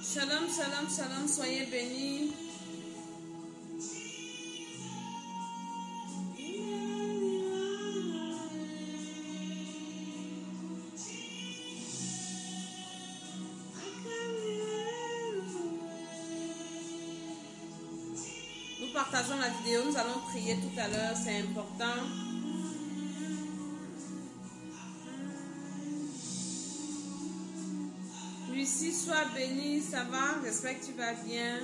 Shalom, shalom, shalom, soyez bénis. Nous partageons la vidéo, nous allons prier tout à l'heure, c'est important. Lucie, sois bénie, ça va? J'espère que tu vas bien.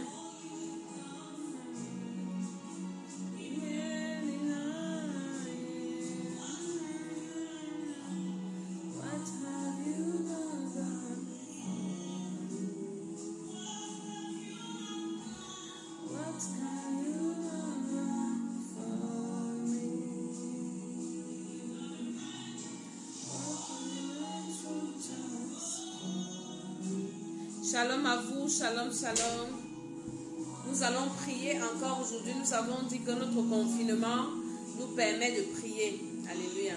Shalom à vous, shalom, shalom. Nous allons prier encore aujourd'hui. Nous avons dit que notre confinement nous permet de prier. Alléluia.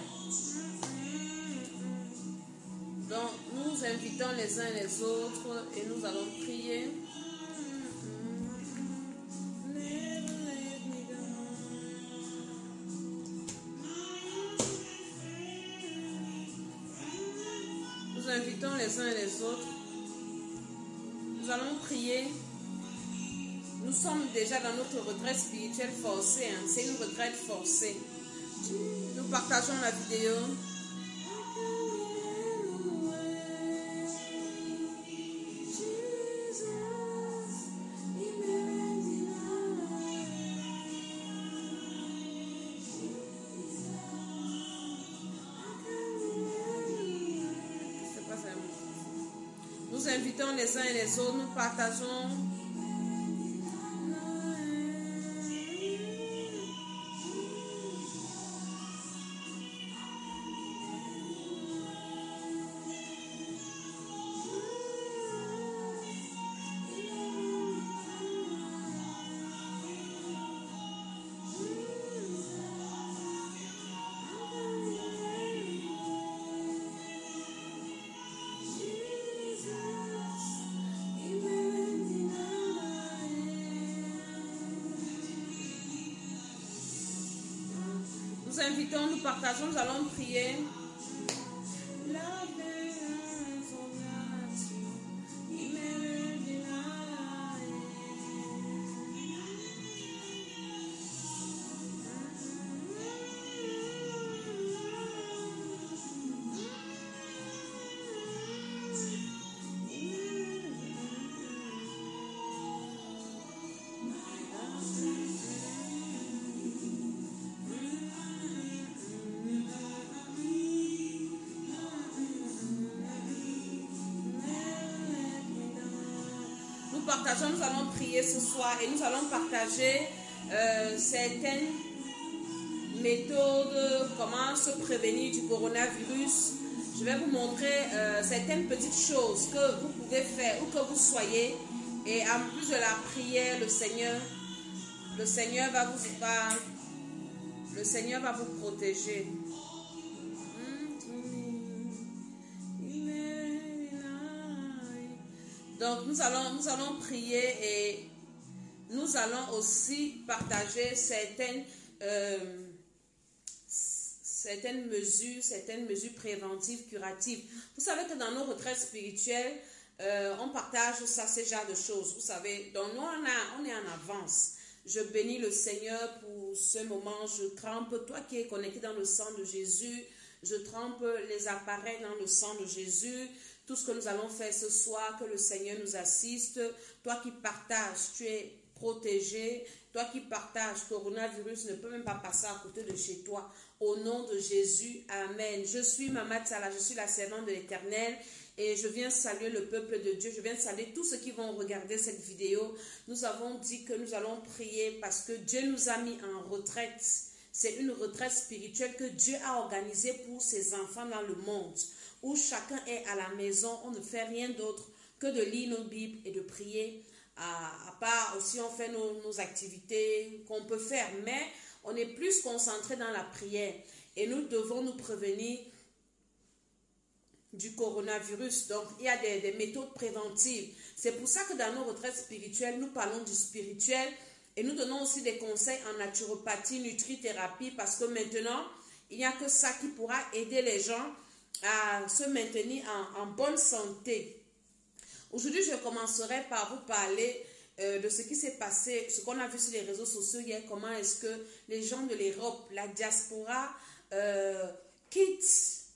Donc, nous invitons les uns les autres et nous allons prier. Nous invitons les uns et les autres. Nous allons prier. Nous sommes déjà dans notre retraite spirituelle forcée. C'est une retraite forcée. Nous partageons la vidéo. Nous invitons les uns et les autres. Nous partageons. Nous invitons, nous partageons, nous allons prier. Nous allons prier ce soir et nous allons partager certaines méthodes, comment se prévenir du coronavirus. Je vais vous montrer certaines petites choses que vous pouvez faire où que vous soyez. Et en plus de la prière, le Seigneur va vous protéger. Donc nous allons prier et nous allons aussi partager certaines mesures préventives, curatives. Vous savez que dans nos retraites spirituelles, on partage ces genres de choses. Vous savez, donc nous on est en avance. Je bénis le Seigneur pour ce moment. Je trempe, toi qui es connecté dans le sang de Jésus, je trempe les appareils dans le sang de Jésus. Tout ce que nous allons faire ce soir, que le Seigneur nous assiste. Toi qui partages, tu es protégé. Toi qui partages, coronavirus ne peut même pas passer à côté de chez toi. Au nom de Jésus, Amen. Je suis Mama Tsala, je suis la servante de l'Éternel. Et je viens saluer le peuple de Dieu. Je viens saluer tous ceux qui vont regarder cette vidéo. Nous avons dit que nous allons prier parce que Dieu nous a mis en retraite. C'est une retraite spirituelle que Dieu a organisée pour ses enfants dans le monde, où chacun est à la maison. On ne fait rien d'autre que de lire nos Bibles et de prier. À part aussi, on fait nos activités qu'on peut faire, mais on est plus concentré dans la prière. Et nous devons nous prévenir du coronavirus. Donc, il y a des méthodes préventives. C'est pour ça que dans nos retraites spirituelles, nous parlons du spirituel et nous donnons aussi des conseils en naturopathie, nutrithérapie, parce que maintenant, il n'y a que ça qui pourra aider les gens à se maintenir en bonne santé. Aujourd'hui, je commencerai par vous parler de ce qui s'est passé, ce qu'on a vu sur les réseaux sociaux hier, comment est-ce que les gens de l'Europe, la diaspora, quittent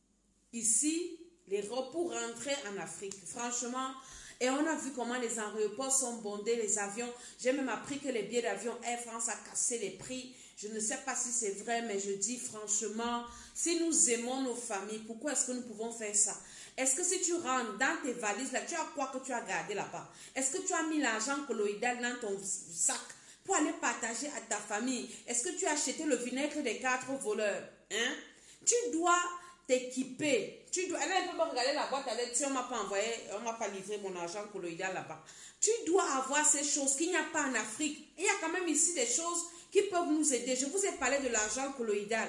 ici l'Europe pour rentrer en Afrique. Franchement, et on a vu comment les aéroports sont bondés, les avions. J'ai même appris que les billets d'avion Air France a cassé les prix. Je ne sais pas si c'est vrai, mais je dis franchement, si nous aimons nos familles, pourquoi est-ce que nous pouvons faire ça? Est-ce que si tu rentres dans tes valises, là, tu as quoi que tu as gardé là-bas? Est-ce que tu as mis l'argent colloïdal dans ton sac pour aller partager à ta famille? Est-ce que tu as acheté le vinaigre des 4 voleurs? Hein? Tu dois t'équiper. Tu dois, elle peut me regarder la boîte avec, si on m'a pas envoyé, on m'a pas livré mon argent colloïdal là-bas. Tu dois avoir ces choses qu'il n'y a pas en Afrique. Il y a quand même ici des choses qui peuvent nous aider. Je vous ai parlé de l'argent colloïdal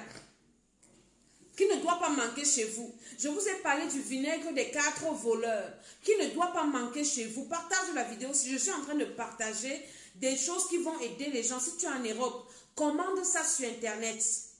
qui ne doit pas manquer chez vous. Je vous ai parlé du vinaigre des 4 voleurs qui ne doit pas manquer chez vous. Partage la vidéo. Si je suis en train de partager des choses qui vont aider les gens. Si tu es en Europe, commande ça sur Internet.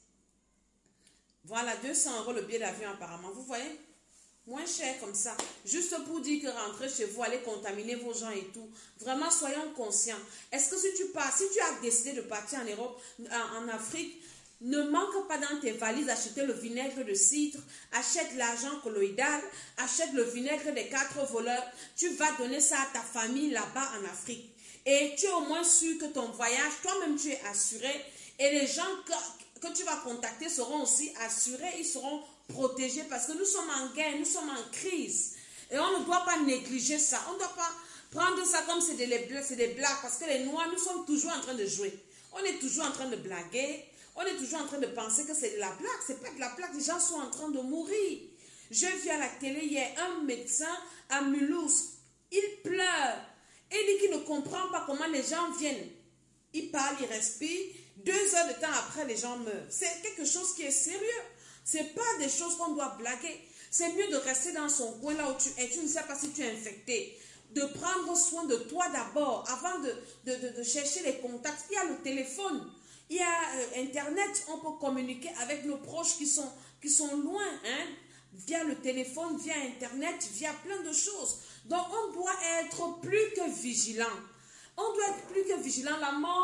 Voilà, 200 € le billet d'avion apparemment. Vous voyez? Moins cher comme ça. Juste pour dire que rentrer chez vous, allez contaminer vos gens et tout. Vraiment, soyons conscients. Est-ce que si tu pars, si tu as décidé de partir en Europe, en Afrique, ne manque pas dans tes valises acheter le vinaigre de cidre, achète l'argent colloïdal, achète le vinaigre des 4 voleurs. Tu vas donner ça à ta famille là-bas en Afrique. Et tu es au moins sûr que ton voyage, toi-même tu es assuré. Et les gens que tu vas contacter seront aussi assurés, ils seront protégés parce que nous sommes en guerre, nous sommes en crise. Et on ne doit pas négliger ça. On ne doit pas prendre ça comme c'est des blagues parce que les Noirs, nous sommes toujours en train de jouer. On est toujours en train de blaguer. On est toujours en train de penser que c'est de la blague. C'est pas de la blague. Les gens sont en train de mourir. J'ai vu à la télé hier un médecin à Mulhouse. Il pleure. Et il dit qu'il ne comprend pas comment les gens viennent. Il parle, il respire. 2 heures de temps après, les gens meurent. C'est quelque chose qui est sérieux. C'est pas des choses qu'on doit blaguer. C'est mieux de rester dans son coin là où tu es. Tu ne sais pas si tu es infecté. De prendre soin de toi d'abord avant de chercher les contacts. Il y a le téléphone. Il y a Internet, on peut communiquer avec nos proches qui sont loin, hein, via le téléphone, via Internet, via plein de choses. Donc, on doit être plus que vigilant. On doit être plus que vigilant.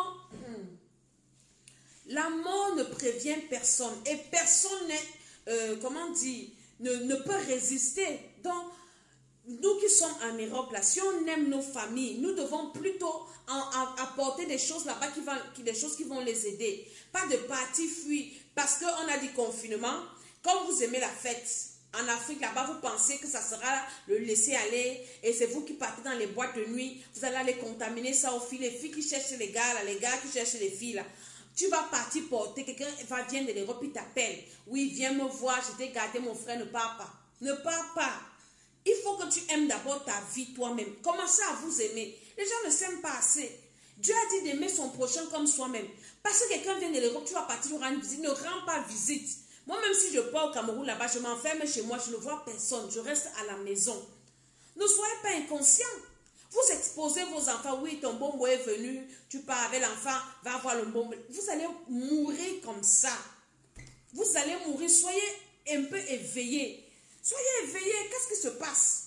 La mort ne prévient personne. Et personne ne peut résister. Donc, nous qui sommes en Europe, là, si on aime nos familles, nous devons plutôt apporter des choses là-bas, des choses qui vont les aider. Pas de partir fuir. Parce qu'on a dit confinement. Quand vous aimez la fête, en Afrique, là-bas, vous pensez que ça sera le laisser aller. Et c'est vous qui partez dans les boîtes de nuit. Vous allez aller contaminer ça aux filles. Les filles qui cherchent les gars, là, les gars qui cherchent les filles, là. Tu vas partir porter. Quelqu'un vient de l'Europe, il t'appelle. Oui, viens me voir, je t'ai gardé mon frère, ne pars pas. Ne pars pas. Il faut que tu aimes d'abord ta vie toi-même. Commencez à vous aimer. Les gens ne s'aiment pas assez. Dieu a dit d'aimer son prochain comme soi-même. Parce que quelqu'un vient de l'Europe, tu vas partir lui rendre visite. Ne rends pas visite. Moi, même si je pars au Cameroun là-bas, je m'enferme chez moi, je ne vois personne. Je reste à la maison. Ne soyez pas inconscients. Vous exposez vos enfants. Oui, ton bonbon est venu. Tu pars avec l'enfant, va voir le bonbon. Vous allez mourir comme ça. Vous allez mourir. Soyez un peu éveillés. Soyez éveillés. Qu'est-ce qui se passe?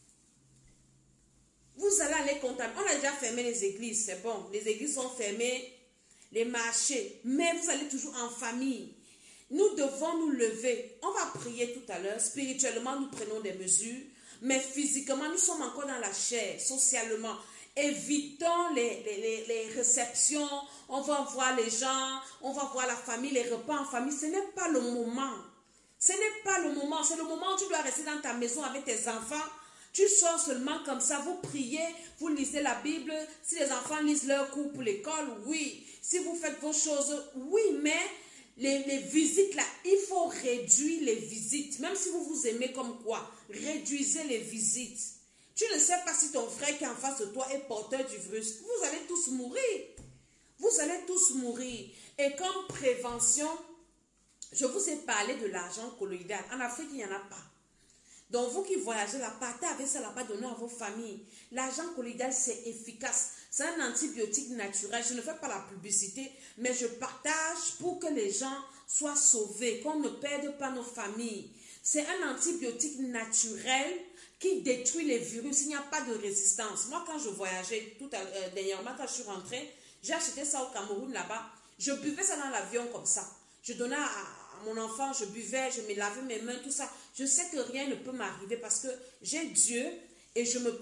Vous allez aller contaminer. On a déjà fermé les églises, c'est bon. Les églises sont fermées, les marchés. Mais vous allez toujours en famille. Nous devons nous lever. On va prier tout à l'heure. Spirituellement, nous prenons des mesures. Mais physiquement, nous sommes encore dans la chair, socialement. Évitons les réceptions. On va voir les gens. On va voir la famille, les repas en famille. Ce n'est pas le moment. Ce n'est pas le moment. C'est le moment où tu dois rester dans ta maison avec tes enfants. Tu sors seulement comme ça. Vous priez. Vous lisez la Bible. Si les enfants lisent leur cours pour l'école, oui. Si vous faites vos choses, oui. Mais les visites là, il faut réduire les visites. Même si vous vous aimez comme quoi, réduisez les visites. Tu ne sais pas si ton frère qui est en face de toi est porteur du virus. Vous allez tous mourir. Vous allez tous mourir. Et comme prévention, je vous ai parlé de l'argent colloïdal. En Afrique, il n'y en a pas. Donc, vous qui voyagez là, partez avec ça là-bas, donnez à vos familles. L'argent colloïdal, c'est efficace. C'est un antibiotique naturel. Je ne fais pas la publicité, mais je partage pour que les gens soient sauvés, qu'on ne perde pas nos familles. C'est un antibiotique naturel qui détruit les virus. Il n'y a pas de résistance. Moi, quand je voyageais dernièrement, quand je suis rentrée, j'ai acheté ça au Cameroun là-bas. Je buvais ça dans l'avion comme ça. Je donnais à mon enfant, je buvais, je me lavais mes mains, tout ça. Je sais que rien ne peut m'arriver parce que j'ai Dieu et je me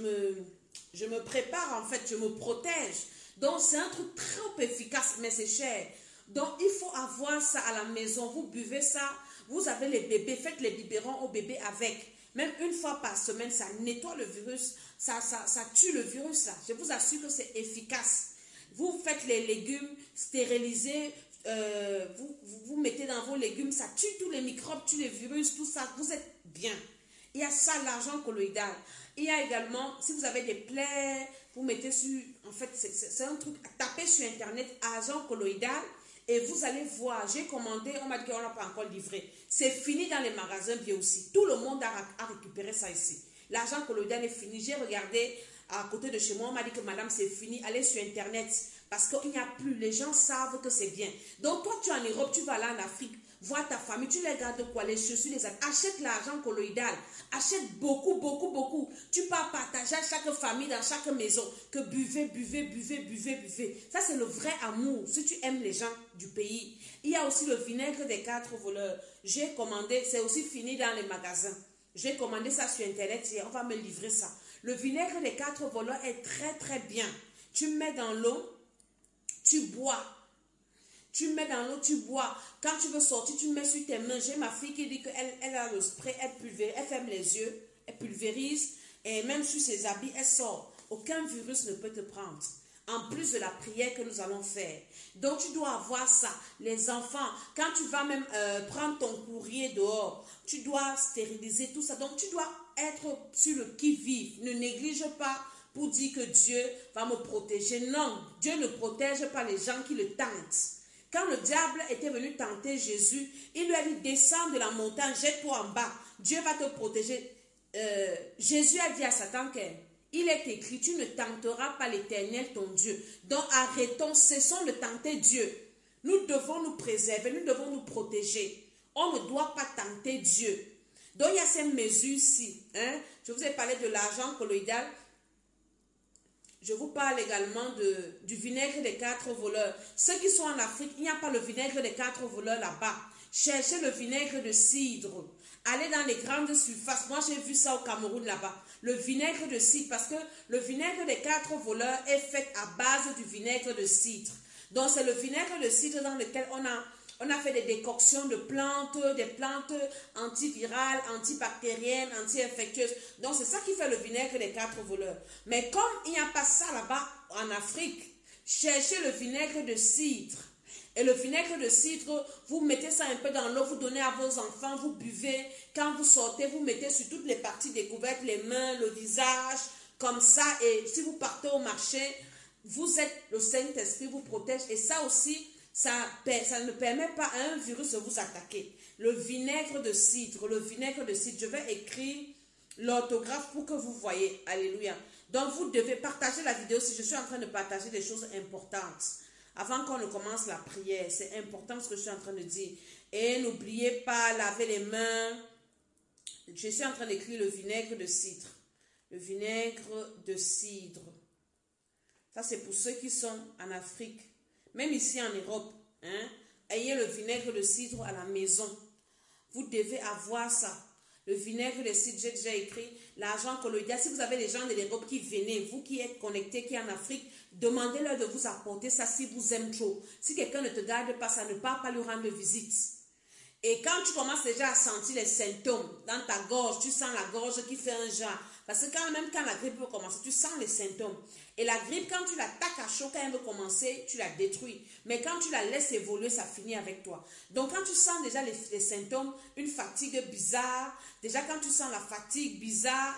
prépare en fait, je me protège. Donc c'est un truc très efficace, mais c'est cher. Donc il faut avoir ça à la maison. Vous buvez ça, vous avez les bébés, faites les biberons aux bébés avec. Même une fois par semaine, ça nettoie le virus, ça tue le virus là. Je vous assure que c'est efficace. Vous faites les légumes stérilisés, vous mettez dans vos légumes, ça tue tous les microbes, tue les virus, tout ça, vous êtes bien. Il y a ça, l'argent colloïdal. Il y a également, si vous avez des plaies, vous mettez sur, en fait, c'est un truc, tapez sur internet, argent colloïdal, et vous allez voir, j'ai commandé, on m'a dit qu'on n'a pas encore livré. C'est fini dans les magasins bien aussi. Tout le monde a récupéré ça ici. L'argent colloïdal est fini. J'ai regardé à côté de chez moi, on m'a dit que madame, c'est fini. Allez sur internet. Parce qu'il n'y a plus. Les gens savent que c'est bien. Donc, toi, tu es en Europe, tu vas aller en Afrique, voir ta famille, tu les gardes quoi? Les chaussures, les habits. Achète l'argent colloïdal. Achète beaucoup, beaucoup, beaucoup. Tu peux partager à chaque famille, dans chaque maison, que buvez, buvez, buvez, buvez, buvez. Ça, c'est le vrai amour. Si tu aimes les gens du pays. Il y a aussi le vinaigre des 4 voleurs. J'ai commandé, c'est aussi fini dans les magasins. J'ai commandé ça sur internet et on va me livrer ça. Le vinaigre des 4 voleurs est très, très bien. Tu mets dans l'eau. Tu bois. Tu mets dans l'eau, tu bois. Quand tu veux sortir, tu mets sur tes mains. J'ai ma fille qui dit qu'elle a le spray, elle ferme les yeux, elle pulvérise, et même sur ses habits, elle sort. Aucun virus ne peut te prendre. En plus de la prière que nous allons faire. Donc, tu dois avoir ça. Les enfants, quand tu vas même prendre ton courrier dehors, tu dois stériliser tout ça. Donc, tu dois être sur le qui-vive. Ne néglige pas pour dire que Dieu va me protéger. Non, Dieu ne protège pas les gens qui le tentent. Quand le diable était venu tenter Jésus, il lui a dit, descends de la montagne, jette-toi en bas. Dieu va te protéger. Jésus a dit à Satan qu'il est écrit, tu ne tenteras pas l'Éternel ton Dieu. Donc arrêtons, cessons de tenter Dieu. Nous devons nous préserver, nous devons nous protéger. On ne doit pas tenter Dieu. Donc il y a ces mesures-ci. Je vous ai parlé de l'argent colloïdal. Je vous parle également du vinaigre des 4 voleurs. Ceux qui sont en Afrique, il n'y a pas le vinaigre des 4 voleurs là-bas. Cherchez le vinaigre de cidre. Allez dans les grandes surfaces. Moi, j'ai vu ça au Cameroun là-bas. Le vinaigre de cidre, parce que le vinaigre des 4 voleurs est fait à base du vinaigre de cidre. Donc, c'est le vinaigre de cidre dans lequel on a fait des décoctions de plantes, des plantes antivirales, antibactériennes, anti-infectieuses. Donc, c'est ça qui fait le vinaigre des 4 voleurs. Mais comme il n'y a pas ça là-bas en Afrique, cherchez le vinaigre de cidre. Et le vinaigre de cidre, vous mettez ça un peu dans l'eau, vous donnez à vos enfants, vous buvez. Quand vous sortez, vous mettez sur toutes les parties découvertes, les mains, le visage, comme ça. Et si vous partez au marché, vous êtes, le Saint-Esprit vous protège. Et ça aussi, ça ne permet pas à un virus de vous attaquer. Le vinaigre de cidre, je vais écrire l'orthographe pour que vous voyez. Alléluia. Donc vous devez partager la vidéo si je suis en train de partager des choses importantes. Avant qu'on ne commence la prière, c'est important ce que je suis en train de dire. Et n'oubliez pas, laver les mains. Je suis en train d'écrire le vinaigre de cidre. Le vinaigre de cidre. Ça c'est pour ceux qui sont en Afrique. Même ici en Europe, ayez le vinaigre de cidre à la maison. Vous devez avoir ça. Le vinaigre de cidre, j'ai déjà écrit. L'argent colloïdal. Si vous avez des gens de l'Europe qui venaient, vous qui êtes connectés, qui êtes en Afrique, demandez-leur de vous apporter ça si vous aimez trop. Si quelqu'un ne te garde pas ça, ne part pas lui rendre visite. Et quand tu commences déjà à sentir les symptômes dans ta gorge, tu sens la gorge qui fait un genre. Parce que quand la grippe veut commencer, tu sens les symptômes. Et la grippe, quand tu l'attaques à chaud, quand elle veut commencer, tu la détruis. Mais quand tu la laisses évoluer, ça finit avec toi. Donc quand tu sens déjà les symptômes, une fatigue bizarre, déjà quand tu sens la fatigue bizarre,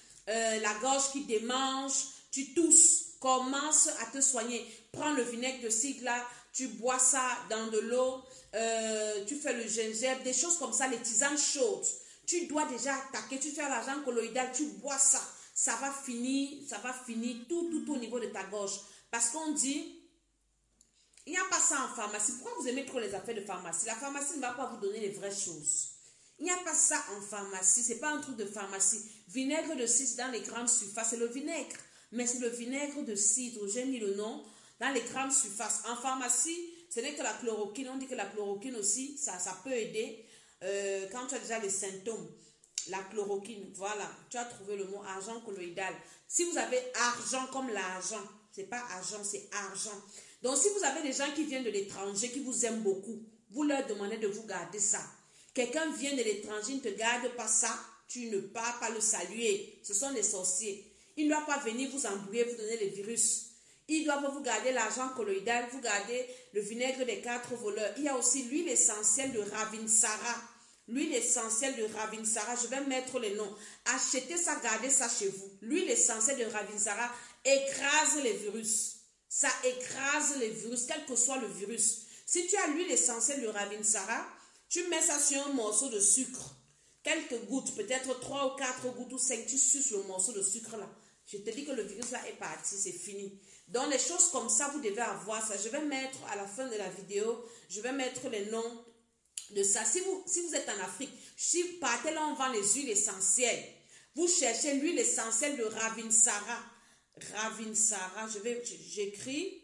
la gorge qui démange, tu tousses, commence à te soigner. Prends le vinaigre de cidre là, tu bois ça dans de l'eau, tu fais le gingembre, des choses comme ça, les tisanes chaudes. tu dois déjà attaquer, tu fais l'argent colloïdal, tu bois ça, ça va finir tout au niveau de ta gorge. Parce qu'on dit, il n'y a pas ça en pharmacie. Pourquoi vous aimez trop les affaires de pharmacie? La pharmacie ne va pas vous donner les vraies choses. Il n'y a pas ça en pharmacie, ce n'est pas un truc de pharmacie. Vinaigre de cidre dans les grandes surfaces, c'est le vinaigre. Mais c'est le vinaigre de cidre, j'ai mis le nom, dans les grandes surfaces. En pharmacie, ce n'est que la chloroquine. On dit que la chloroquine aussi, ça peut aider quand tu as déjà les symptômes. La chloroquine, voilà, tu as trouvé le mot argent colloïdal. Si vous avez argent comme l'argent, ce n'est pas argent, c'est argent. Donc si vous avez des gens qui viennent de l'étranger, qui vous aiment beaucoup, vous leur demandez de vous garder ça. Quelqu'un vient de l'étranger, ne te garde pas ça, tu ne pars pas le saluer. Ce sont des sorciers. Il ne doit pas venir vous embrouiller, vous donner les virus. Ils doivent vous garder l'argent colloïdal, vous garder le vinaigre des 4 voleurs. Il y a aussi l'huile essentielle de Ravinsara. L'huile essentielle de Ravinsara, je vais mettre les noms. Achetez ça, gardez ça chez vous. L'huile essentielle de Ravinsara écrase les virus. Ça écrase les virus, quel que soit le virus. Si tu as l'huile essentielle de Ravinsara, tu mets ça sur un morceau de sucre. Quelques gouttes, peut-être 3 ou 4 gouttes ou 5, tu suces le morceau de sucre là. Je te dis que le virus là est parti, c'est fini. Donc les choses comme ça, vous devez avoir ça. Je vais mettre à la fin de la vidéo, je vais mettre les noms de ça. Si vous êtes en Afrique, si partez là, on vend les huiles essentielles. Vous cherchez l'huile essentielle de Ravinsara. Ravinsara, j'écris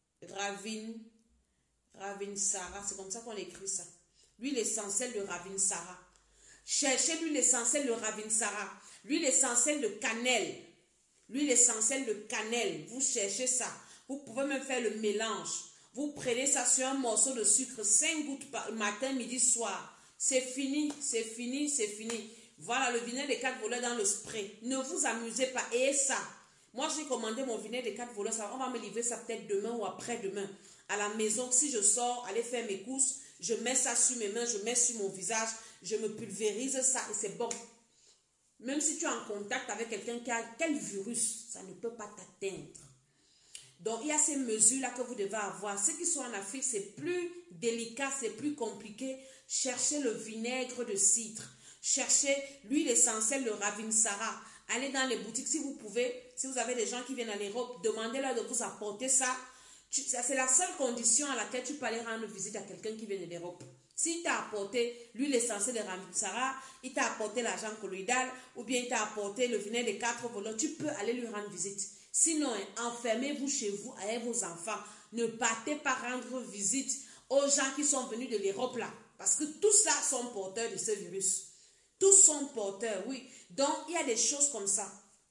Ravinsara, c'est comme ça qu'on écrit ça. L'huile essentielle de Ravinsara. Cherchez l'huile essentielle de Ravinsara. L'huile essentielle de cannelle. L'huile essentielle de cannelle. Vous cherchez ça. Vous pouvez même faire le mélange. Vous prenez ça sur un morceau de sucre, 5 gouttes par matin, midi, soir. C'est fini, c'est fini, c'est fini. Voilà le vinaigre des 4 voleurs dans le spray. Ne vous amusez pas. Et ça, moi j'ai commandé mon vinaigre des 4 voleurs. On va me livrer ça peut-être demain ou après-demain. À la maison, si je sors, aller faire mes courses, je mets ça sur mes mains, je mets sur mon visage, je me pulvérise ça et c'est bon. Même si tu es en contact avec quelqu'un qui a quel virus, ça ne peut pas t'atteindre. Donc, il y a ces mesures-là que vous devez avoir. Ceux qui sont en Afrique, c'est plus délicat, c'est plus compliqué. Cherchez le vinaigre de cidre. Cherchez l'huile essentielle de Ravinsara. Allez dans les boutiques si vous pouvez. Si vous avez des gens qui viennent en Europe, demandez-leur de vous apporter ça. C'est la seule condition à laquelle tu peux aller rendre visite à quelqu'un qui vient de l'Europe. S'il t'a apporté l'huile essentielle de Ravinsara, il t'a apporté l'argent colloïdal, ou bien il t'a apporté le vinaigre des 4 voleurs, tu peux aller lui rendre visite. Sinon, enfermez-vous chez vous avec vos enfants. Ne partez pas rendre visite aux gens qui sont venus de l'Europe là. Parce que tous ça sont porteurs de ce virus. Tous sont porteurs, oui. Donc, il y a des choses comme ça.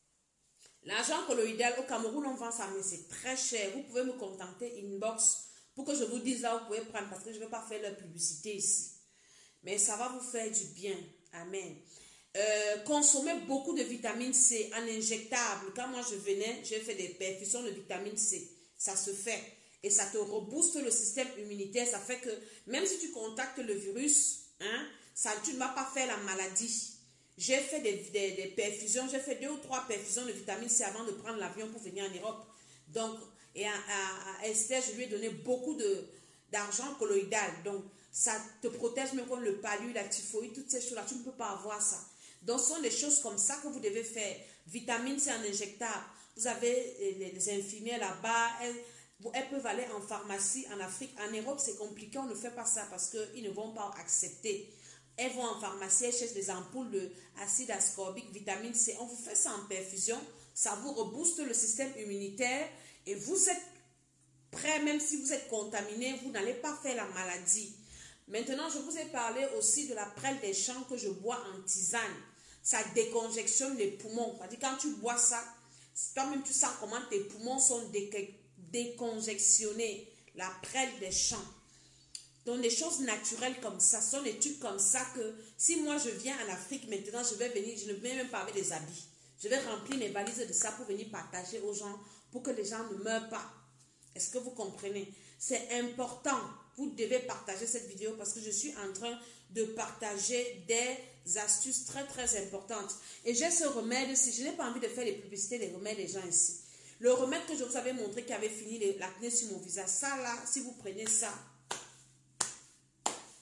L'argent colloïdal, au Cameroun, on vend ça, mais c'est très cher. Vous pouvez me contacter inbox pour que je vous dise là où vous pouvez prendre, parce que je ne vais pas faire la publicité ici. Mais ça va vous faire du bien. Amen. Consommez beaucoup de vitamine C en injectable. Quand moi je venais, j'ai fait des perfusions de vitamine C. Ça se fait. Et ça te rebooste le système immunitaire. Ça fait que même si tu contactes le virus, tu ne vas pas faire la maladie. J'ai fait des perfusions. J'ai fait 2 ou 3 perfusions de vitamine C avant de prendre l'avion pour venir en Europe. Donc, et à Esther, je lui ai donné beaucoup d'argent colloïdal. Donc, ça te protège même contre le palu, la typhoïde, toutes ces choses-là. Tu ne peux pas avoir ça. Donc, ce sont des choses comme ça que vous devez faire. Vitamine C en injectable. Vous avez les infirmières là-bas. Elles peuvent aller en pharmacie en Afrique. En Europe, c'est compliqué. On ne fait pas ça parce qu'ils ne vont pas accepter. Elles vont en pharmacie, elles cherchent des ampoules d'acide ascorbique, vitamine C. On vous fait ça en perfusion. Ça vous rebooste le système immunitaire. Et vous êtes prêt, même si vous êtes contaminé, vous n'allez pas faire la maladie. Maintenant, je vous ai parlé aussi de la prêle des champs que je bois en tisane. Ça décongestionne les poumons. C'est-à-dire, quand tu bois ça, toi-même tu sens comment tes poumons sont décongestionnés. La prêle des champs. Donc, des choses naturelles comme ça, ce sont des trucs comme ça que si moi je viens en Afrique maintenant, je vais venir, je ne viens même pas avec des habits. Je vais remplir mes valises de ça pour venir partager aux gens, pour que les gens ne meurent pas. Est-ce que vous comprenez? C'est important. Vous devez partager cette vidéo parce que je suis en train de partager des astuces très très importantes. Et j'ai ce remède, si je n'ai pas envie de faire les publicités des remèdes des gens ici. Le remède que je vous avais montré qui avait fini l'acné sur mon visage, ça là, si vous prenez ça,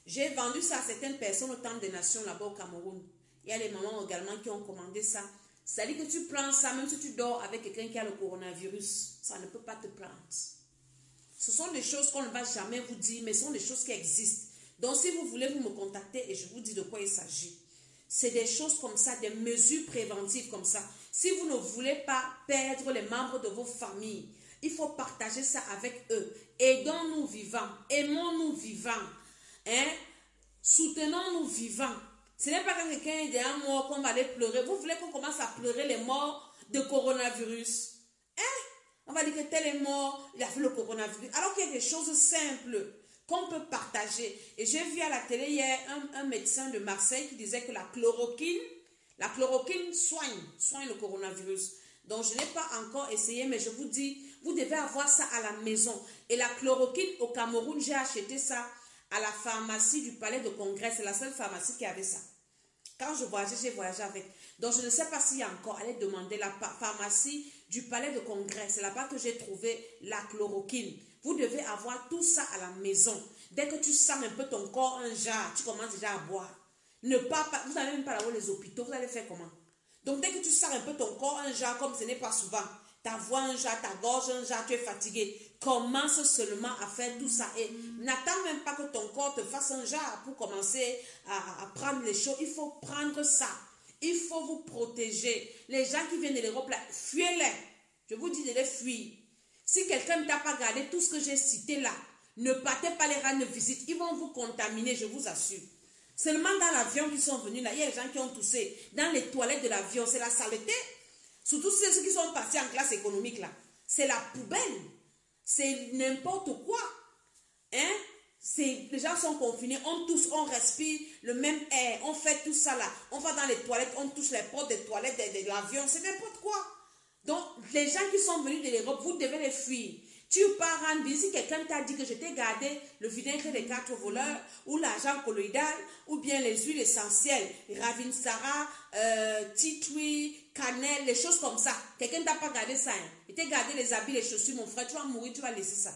J'ai vendu ça à certaines personnes au Temple des Nations là-bas au Cameroun. Il y a les mamans également qui ont commandé ça. C'est-à-dire que tu prends ça, même si tu dors avec quelqu'un qui a le coronavirus, ça ne peut pas te prendre. Ce sont des choses qu'on ne va jamais vous dire, mais ce sont des choses qui existent. Donc, si vous voulez, vous me contactez et je vous dis de quoi il s'agit. C'est des choses comme ça, des mesures préventives comme ça. Si vous ne voulez pas perdre les membres de vos familles, il faut partager ça avec eux. Aidons-nous vivants, aimons-nous vivants, hein? Soutenons-nous vivants. Ce n'est pas quand quelqu'un est déjà mort qu'on va aller pleurer. Vous voulez qu'on commence à pleurer les morts de coronavirus? Hein? On va dire que tel est mort, il a fait le coronavirus. Alors qu'il y a des choses simples qu'on peut partager. Et j'ai vu à la télé hier un médecin de Marseille qui disait que la chloroquine soigne le coronavirus. Donc je n'ai pas encore essayé, mais je vous dis, vous devez avoir ça à la maison. Et la chloroquine au Cameroun, j'ai acheté ça à la pharmacie du Palais de Congrès. C'est la seule pharmacie qui avait ça. Quand je voyageais, j'ai voyagé avec. Donc je ne sais pas s'il y a encore. Allez demander la pharmacie du Palais de Congrès. C'est là-bas que j'ai trouvé la chloroquine. Vous devez avoir tout ça à la maison. Dès que tu sens un peu ton corps, un jar, tu commences déjà à boire. Ne pas, vous n'allez même pas aller aux hôpitaux. Vous allez faire comment? Donc dès que tu sens un peu ton corps, un jar, comme ce n'est pas souvent, ta voix un jar, ta gorge un jar, tu es fatigué, commence seulement à faire tout ça. Et n'attends même pas que ton corps te fasse un jar pour commencer à prendre les choses. Il faut prendre ça. Il faut vous protéger. Les gens qui viennent de l'Europe, là, fuyez-les. Je vous dis de les fuir. Si quelqu'un ne t'a pas gardé tout ce que j'ai cité là, ne partez pas les rendre visite. Ils vont vous contaminer, je vous assure. Seulement dans l'avion qu'ils sont venus là, il y a des gens qui ont toussé. Dans les toilettes de l'avion, c'est la saleté. Surtout ceux qui sont partis en classe économique là. C'est la poubelle. C'est n'importe quoi. Hein? Les gens sont confinés, on tousse, on respire le même air, on fait tout ça là. On va dans les toilettes, on touche les portes des toilettes de l'avion, c'est n'importe quoi. Donc, les gens qui sont venus de l'Europe, vous devez les fuir. Tu pars rendre visite, si quelqu'un t'a dit que je t'ai gardé le vinaigre des 4 voleurs, ou l'argent colloïdal, ou bien les huiles essentielles, Ravinsara, tea tree, cannelle, les choses comme ça. Quelqu'un ne t'a pas gardé ça. Hein. Il t'a gardé les habits, les chaussures, mon frère, tu vas mourir, tu vas laisser ça.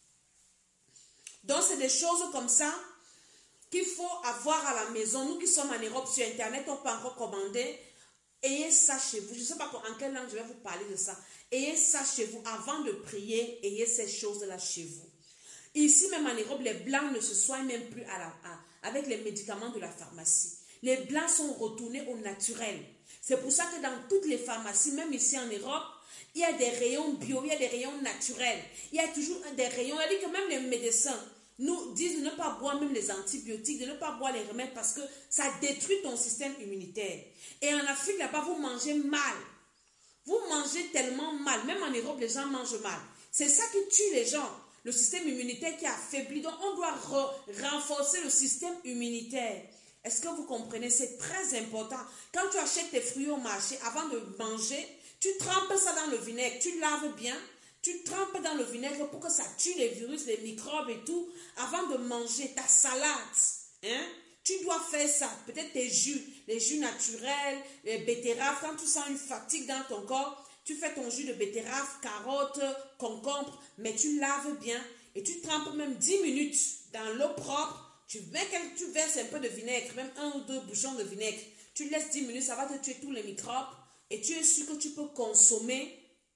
Donc, c'est des choses comme ça qu'il faut avoir à la maison. Nous qui sommes en Europe sur Internet, on peut encore commander. Ayez ça chez vous. Je ne sais pas en quelle langue je vais vous parler de ça. Ayez ça chez vous. Avant de prier, ayez ces choses-là chez vous. Ici, même en Europe, les blancs ne se soignent même plus avec les médicaments de la pharmacie. Les blancs sont retournés au naturel. C'est pour ça que dans toutes les pharmacies, même ici en Europe, il y a des rayons bio, il y a des rayons naturels. Il y a toujours des rayons. Il dit que même les médecins nous disent de ne pas boire même les antibiotiques, de ne pas boire les remèdes parce que ça détruit ton système immunitaire. Et en Afrique, là-bas, vous mangez mal. Vous mangez tellement mal. Même en Europe, les gens mangent mal. C'est ça qui tue les gens. Le système immunitaire qui est affaibli. Donc, on doit renforcer le système immunitaire. Est-ce que vous comprenez? C'est très important. Quand tu achètes tes fruits au marché, avant de manger, tu trempes ça dans le vinaigre. Tu laves bien. Tu trempes dans le vinaigre pour que ça tue les virus, les microbes et tout. Avant de manger ta salade. Hein? Tu dois faire ça. Peut-être tes jus, les jus naturels, les betteraves. Quand tu sens une fatigue dans ton corps, tu fais ton jus de betterave, carotte, concombre, mais tu laves bien et tu trempes même 10 minutes dans l'eau propre. Tu verses un peu de vinaigre, même 1 ou 2 bouchons de vinaigre. Tu laisses 10 minutes, ça va te tuer tous les microbes et tu es sûr que tu peux consommer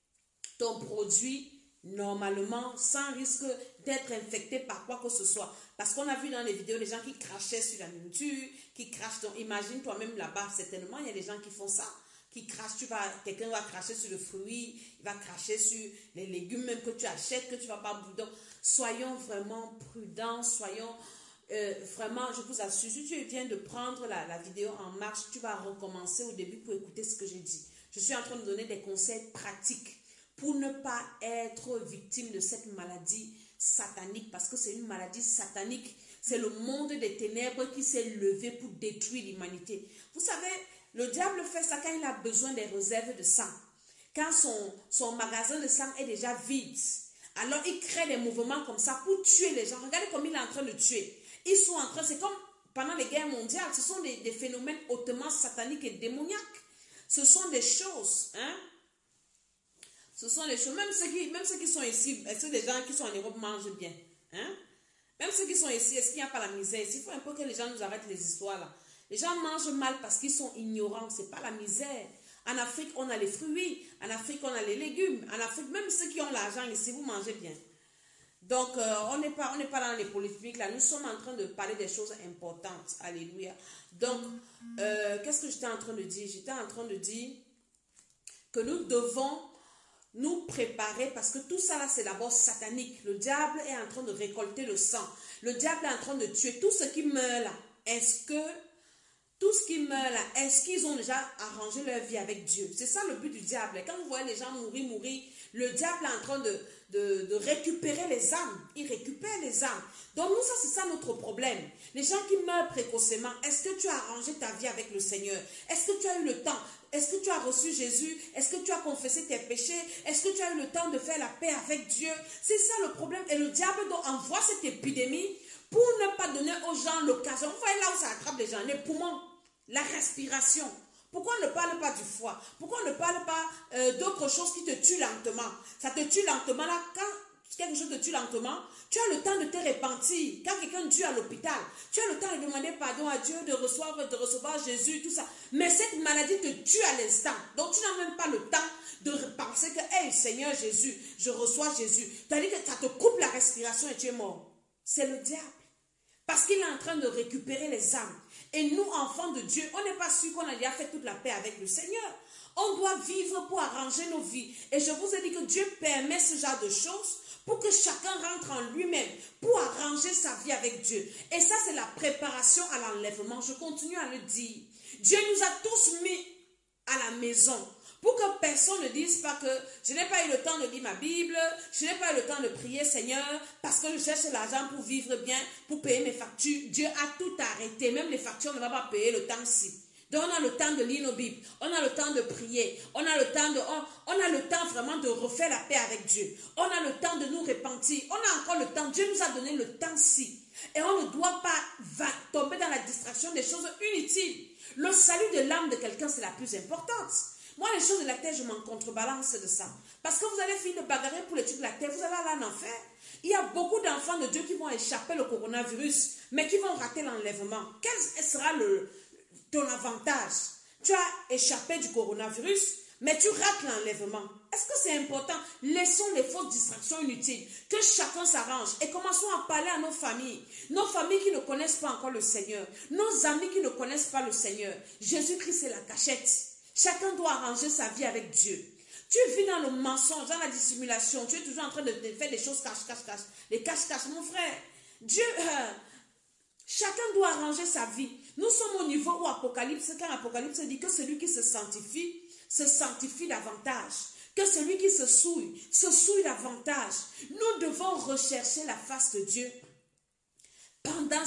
ton produit normalement sans risque d'être infecté par quoi que ce soit. Parce qu'on a vu dans les vidéos les gens qui crachaient sur la nourriture, qui crachent. Donc imagine toi-même là-bas, certainement il y a des gens qui font ça, qui crachent. Quelqu'un va cracher sur le fruit, il va cracher sur les légumes même que tu achètes, que tu vas pas bouillir. Donc soyons vraiment prudents, soyons vraiment, je vous assure, si tu viens de prendre la vidéo en marche, tu vas recommencer au début pour écouter ce que j'ai dit. Je suis en train de donner des conseils pratiques pour ne pas être victime de cette maladie satanique, parce que c'est une maladie satanique. C'est le monde des ténèbres qui s'est levé pour détruire l'humanité. Vous savez, le diable fait ça quand il a besoin des réserves de sang. Quand son magasin de sang est déjà vide, alors il crée des mouvements comme ça pour tuer les gens. Regardez comme il est en train de tuer. Ils sont en train, c'est comme pendant les guerres mondiales, ce sont des phénomènes hautement sataniques et démoniaques. Ce sont des choses, hein. Ce sont les choses, même ceux qui sont ici, est-ce que les gens qui sont en Europe mangent bien? Hein? Même ceux qui sont ici, est-ce qu'il n'y a pas la misère ici? Il faut un peu que les gens nous arrêtent les histoires là. Les gens mangent mal parce qu'ils sont ignorants. Ce n'est pas la misère. En Afrique, on a les fruits. En Afrique, on a les légumes. En Afrique, même ceux qui ont l'argent ici, vous mangez bien. Donc, on n'est pas dans les politiques là. Nous sommes en train de parler des choses importantes. Alléluia. Donc, qu'est-ce que j'étais en train de dire? J'étais en train de dire que nous devons nous préparer parce que tout ça là, c'est d'abord satanique. Le diable est en train de récolter le sang. Le diable est en train de tuer tout ce qui meurt là. Tout ce qui meurt là, est-ce qu'ils ont déjà arrangé leur vie avec Dieu? C'est ça le but du diable. Quand vous voyez les gens mourir, le diable est en train de récupérer les âmes. Il récupère les âmes. Donc nous, ça, c'est ça notre problème. Les gens qui meurent précocement, est-ce que tu as arrangé ta vie avec le Seigneur? Est-ce que tu as eu le temps? Est-ce que tu as reçu Jésus? Est-ce que tu as confessé tes péchés? Est-ce que tu as eu le temps de faire la paix avec Dieu? C'est ça le problème. Et le diable envoie cette épidémie pour ne pas donner aux gens l'occasion. Vous voyez là où ça attrape les gens, les poumons. La respiration. Pourquoi on ne parle pas du foie? Pourquoi on ne parle pas d'autres choses qui te tuent lentement? Ça te tue lentement là. Quand quelque chose te tue lentement, tu as le temps de te repentir. Quand quelqu'un tue à l'hôpital, tu as le temps de demander pardon à Dieu, de recevoir Jésus, tout ça. Mais cette maladie te tue à l'instant. Donc tu n'as même pas le temps de penser que, hey Seigneur Jésus, je reçois Jésus. Tu as dit que ça te coupe la respiration et tu es mort. C'est le diable. Parce qu'il est en train de récupérer les âmes. Et nous, enfants de Dieu, on n'est pas sûr qu'on a déjà fait toute la paix avec le Seigneur. On doit vivre pour arranger nos vies. Et je vous ai dit que Dieu permet ce genre de choses pour que chacun rentre en lui-même, pour arranger sa vie avec Dieu. Et ça, c'est la préparation à l'enlèvement. Je continue à le dire. Dieu nous a tous mis à la maison. Pour que personne ne dise pas que je n'ai pas eu le temps de lire ma Bible, je n'ai pas eu le temps de prier Seigneur, parce que je cherche l'argent pour vivre bien, pour payer mes factures. Dieu a tout arrêté, même les factures on ne va pas payer le temps-ci. Donc on a le temps de lire nos Bibles, on a le temps de prier, on a le temps vraiment de refaire la paix avec Dieu. On a le temps de nous repentir, on a encore le temps, Dieu nous a donné le temps-ci. Et on ne doit pas tomber dans la distraction des choses inutiles. Le salut de l'âme de quelqu'un, c'est la plus importante. Moi, les choses de la terre, je m'en contrebalance de ça. Parce que vous allez finir de bagarrer pour les trucs de la terre, vous allez aller en enfer. Il y a beaucoup d'enfants de Dieu qui vont échapper le coronavirus, mais qui vont rater l'enlèvement. Quel sera ton avantage? Tu as échappé du coronavirus, mais tu rates l'enlèvement. Est-ce que c'est important? Laissons les fausses distractions inutiles. Que chacun s'arrange et commençons à parler à nos familles qui ne connaissent pas encore le Seigneur, nos amis qui ne connaissent pas le Seigneur. Jésus-Christ, c'est la cachette. Chacun doit arranger sa vie avec Dieu. Tu vis dans le mensonge, dans la dissimulation. Tu es toujours en train de faire des choses cache. Les cache, mon frère. Chacun doit arranger sa vie. Nous sommes au niveau où quand Apocalypse dit que celui qui se sanctifie davantage. Que celui qui se souille davantage. Nous devons rechercher la face de Dieu. Pendant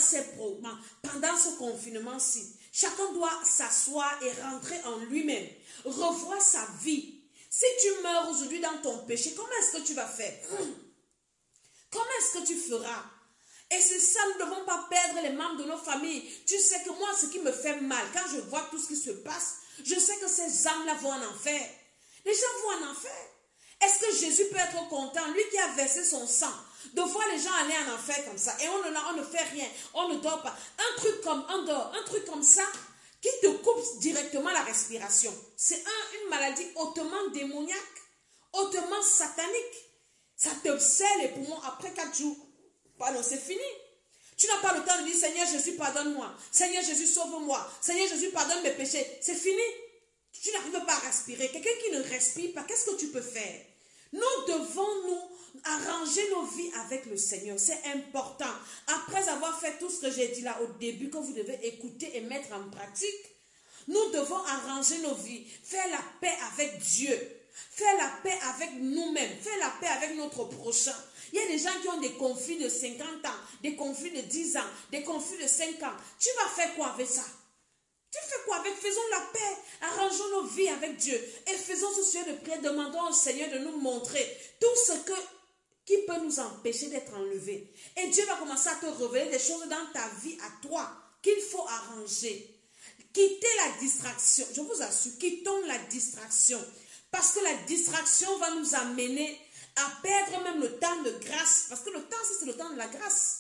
ce confinement-ci, chacun doit s'asseoir et rentrer en lui-même, revoir sa vie. Si tu meurs aujourd'hui dans ton péché, comment est-ce que tu vas faire? Comment est-ce que tu feras? Et c'est ça, nous ne devons pas perdre les membres de nos familles. Tu sais que moi, ce qui me fait mal, quand je vois tout ce qui se passe, je sais que ces âmes-là vont en enfer. Les gens vont en enfer. Est-ce que Jésus peut être content, lui qui a versé son sang, de voir les gens aller en enfer comme ça, et on ne fait rien, on ne dort pas. Un truc comme ça, qui te coupe directement la respiration. C'est une maladie hautement démoniaque, hautement satanique. Ça te serre les poumons après 4 jours. Pardon, c'est fini. Tu n'as pas le temps de dire, Seigneur Jésus, pardonne-moi. Seigneur Jésus, sauve-moi. Seigneur Jésus, pardonne mes péchés. C'est fini. Tu n'arrives pas à respirer. Quelqu'un qui ne respire pas, qu'est-ce que tu peux faire? Nous devons nous arranger nos vies avec le Seigneur. C'est important. Après avoir fait tout ce que j'ai dit là au début, que vous devez écouter et mettre en pratique, nous devons arranger nos vies, faire la paix avec Dieu, faire la paix avec nous-mêmes, faire la paix avec notre prochain. Il y a des gens qui ont des conflits de 50 ans, des conflits de 10 ans, des conflits de 5 ans. Tu vas faire quoi avec ça? Tu fais quoi avec? Faisons la paix, arrangeons nos vies avec Dieu et faisons ce sujet de prière, demandons au Seigneur de nous montrer tout ce qui peut nous empêcher d'être enlevés. Et Dieu va commencer à te révéler des choses dans ta vie à toi qu'il faut arranger. Quittez la distraction, je vous assure, quittons la distraction. Parce que la distraction va nous amener à perdre même le temps de grâce. Parce que le temps, c'est le temps de la grâce.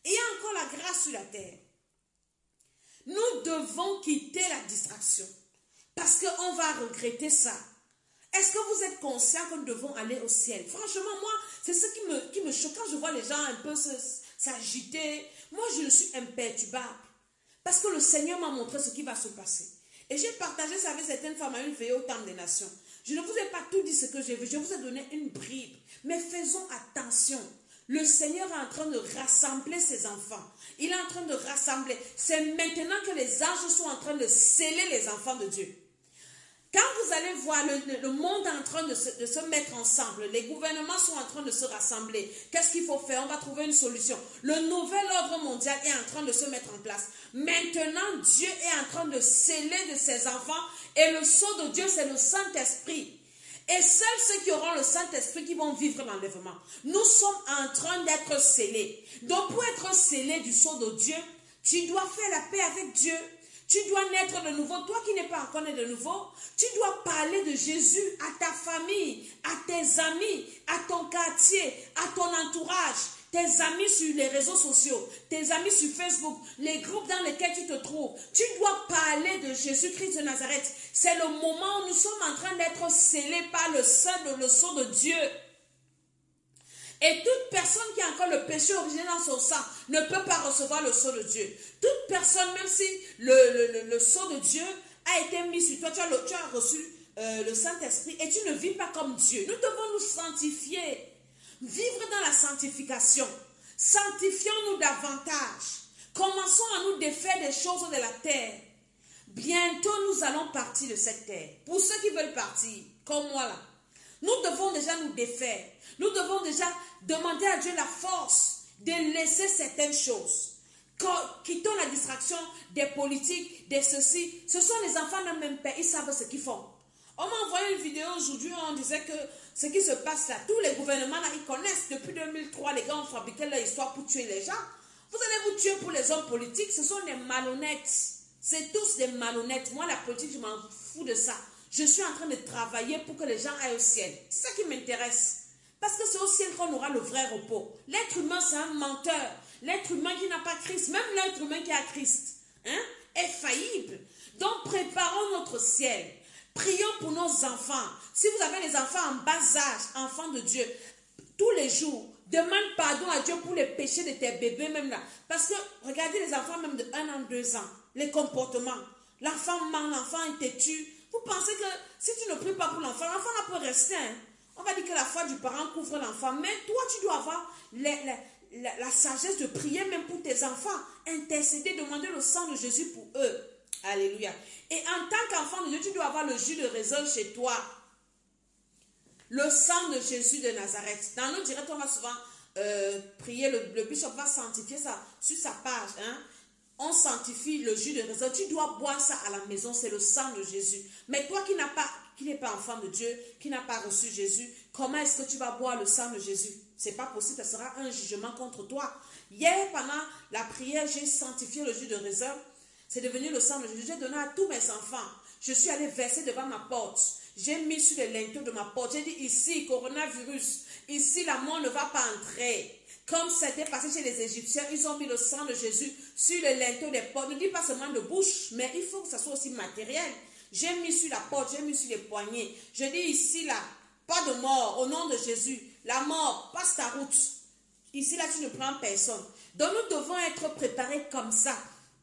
Et il y a encore la grâce sur la terre. Nous devons quitter la distraction. Parce qu'on va regretter ça. Est-ce que vous êtes conscient que nous devons aller au ciel? Franchement, moi, c'est ce qui me choque quand je vois les gens un peu s'agiter. Moi, je suis imperturbable. Parce que le Seigneur m'a montré ce qui va se passer. Et j'ai partagé ça avec certaines femmes à une veillée au Temple des Nations. Je ne vous ai pas tout dit ce que j'ai vu. Je vous ai donné une bribe. Mais faisons attention. Le Seigneur est en train de rassembler ses enfants. Il est en train de rassembler. C'est maintenant que les anges sont en train de sceller les enfants de Dieu. Quand vous allez voir le monde en train de se mettre ensemble, les gouvernements sont en train de se rassembler. Qu'est-ce qu'il faut faire? On va trouver une solution. Le nouvel ordre mondial est en train de se mettre en place. Maintenant, Dieu est en train de sceller de ses enfants. Et le sceau de Dieu, c'est le Saint-Esprit. Et seuls ceux qui auront le Saint-Esprit qui vont vivre l'enlèvement. Nous sommes en train d'être scellés. Donc pour être scellé du sceau de Dieu, tu dois faire la paix avec Dieu. Tu dois naître de nouveau. Toi qui n'es pas encore né de nouveau, tu dois parler de Jésus à ta famille, à tes amis, à ton quartier, à ton entourage, tes amis sur les réseaux sociaux, tes amis sur Facebook, les groupes dans lesquels tu te trouves. Tu dois parler de Jésus-Christ de Nazareth. C'est le moment où nous sommes en train d'être scellés par le sceau de Dieu. Et toute personne qui a encore le péché originel dans son sang ne peut pas recevoir le sceau de Dieu. Toute personne, même si le sceau de Dieu a été mis sur toi, tu as reçu le Saint-Esprit et tu ne vis pas comme Dieu. Nous devons nous sanctifier, vivre dans la sanctification. Sanctifions-nous davantage. Commençons à nous défaire des choses de la terre. Bientôt, nous allons partir de cette terre. Pour ceux qui veulent partir, comme moi là, nous devons déjà nous défaire. Nous devons déjà demander à Dieu la force de laisser certaines choses. Quittons la distraction des politiques, des ceci. Ce sont les enfants d'un même père, ils savent ce qu'ils font. On m'a envoyé une vidéo aujourd'hui où on disait que ce qui se passe là, tous les gouvernements là, ils connaissent. Depuis 2003, les gars ont fabriqué leur histoire pour tuer les gens. Vous allez vous tuer pour les hommes politiques, ce sont des malhonnêtes. C'est tous des malhonnêtes. Moi, la politique, je m'en fous de ça. Je suis en train de travailler pour que les gens aillent au ciel. C'est ça qui m'intéresse. Parce que c'est au ciel qu'on aura le vrai repos. L'être humain, c'est un menteur. L'être humain qui n'a pas Christ, même l'être humain qui a Christ, est faillible. Donc, préparons notre ciel. Prions pour nos enfants. Si vous avez des enfants en bas âge, enfants de Dieu, tous les jours, demande pardon à Dieu pour les péchés de tes bébés même là. Parce que, regardez les enfants même de 1 an, 2 ans, les comportements. L'enfant ment, l'enfant est têtu. Vous pensez que si tu ne pries pas pour l'enfant peut rester. On va dire que la foi du parent couvre l'enfant. Mais toi, tu dois avoir la sagesse de prier même pour tes enfants. Intercéder, demander le sang de Jésus pour eux. Alléluia. Et en tant qu'enfant de Dieu, tu dois avoir le jus de raisin chez toi. Le sang de Jésus de Nazareth. Dans nos directs, on va souvent prier. Le bishop va sanctifier ça sur sa page. On sanctifie le jus de raisin. Tu dois boire ça à la maison. C'est le sang de Jésus. Mais toi qui n'es pas enfant de Dieu, qui n'a pas reçu Jésus, comment est-ce que tu vas boire le sang de Jésus? C'est pas possible. Ça sera un jugement contre toi. Hier, pendant la prière, j'ai sanctifié le jus de raisin. C'est devenu le sang de Jésus. J'ai donné à tous mes enfants. Je suis allée verser devant ma porte. J'ai mis sur les linteaux de ma porte. J'ai dit ici, coronavirus. Ici, la mort ne va pas entrer. Comme c'était passé chez les Égyptiens, ils ont mis le sang de Jésus sur les linteaux des portes. Ne dis pas seulement de bouche, mais il faut que ça soit aussi matériel. J'ai mis sur la porte, j'ai mis sur les poignets. Je dis ici, là, pas de mort, au nom de Jésus. La mort, passe ta route. Ici, là, tu ne prends personne. Donc, nous devons être préparés comme ça.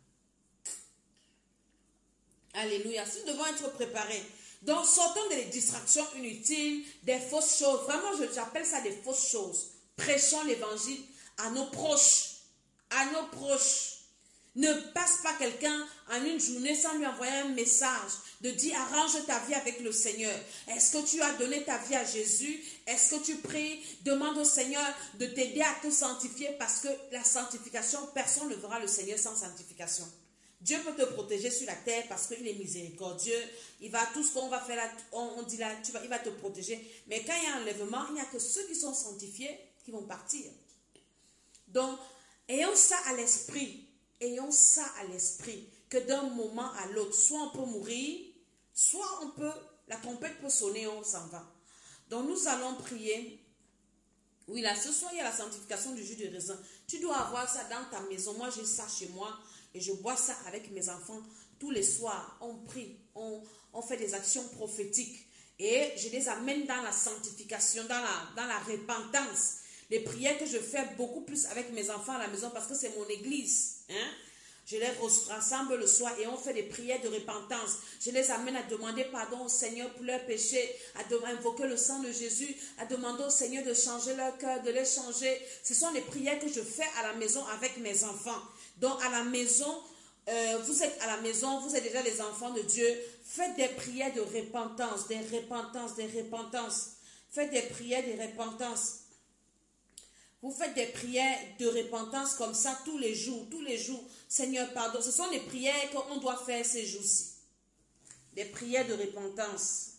Alléluia. Nous devons être préparés. Donc, sortons des distractions inutiles, des fausses choses. Vraiment, j'appelle ça des fausses choses. Prêchons l'évangile à nos proches. À nos proches. Ne passe pas quelqu'un en une journée sans lui envoyer un message de dire arrange ta vie avec le Seigneur. Est-ce que tu as donné ta vie à Jésus? Est-ce que tu pries? Demande au Seigneur de t'aider à te sanctifier parce que la sanctification, personne ne verra le Seigneur sans sanctification. Dieu peut te protéger sur la terre parce qu'il est miséricordieux. Il va, tout ce qu'on va faire là, on dit là, il va te protéger. Mais quand il y a un enlèvement, il n'y a que ceux qui sont sanctifiés qui vont partir. Donc, ayons ça à l'esprit. Ayons ça à l'esprit. Que d'un moment à l'autre, soit on peut mourir, soit la trompette peut sonner et on s'en va. Donc, nous allons prier. Oui, là, ce soir, il y a la sanctification du jus de raisin. Tu dois avoir ça dans ta maison. Moi, j'ai ça chez moi et je bois ça avec mes enfants. Tous les soirs, on prie, on fait des actions prophétiques et je les amène dans la sanctification, dans la repentance. Les prières que je fais beaucoup plus avec mes enfants à la maison parce que c'est mon église. Hein? Je les rassemble le soir et on fait des prières de repentance. Je les amène à demander pardon au Seigneur pour leurs péchés, à invoquer le sang de Jésus, à demander au Seigneur de changer leur cœur, de les changer. Ce sont les prières que je fais à la maison avec mes enfants. Donc à la maison, vous êtes à la maison, vous êtes déjà les enfants de Dieu. Faites des prières de repentance, des repentances, des repentances. Faites des prières de repentance. Vous faites des prières de repentance comme ça tous les jours, tous les jours. Seigneur, pardon. Ce sont les prières qu'on doit faire ces jours-ci. Des prières de repentance.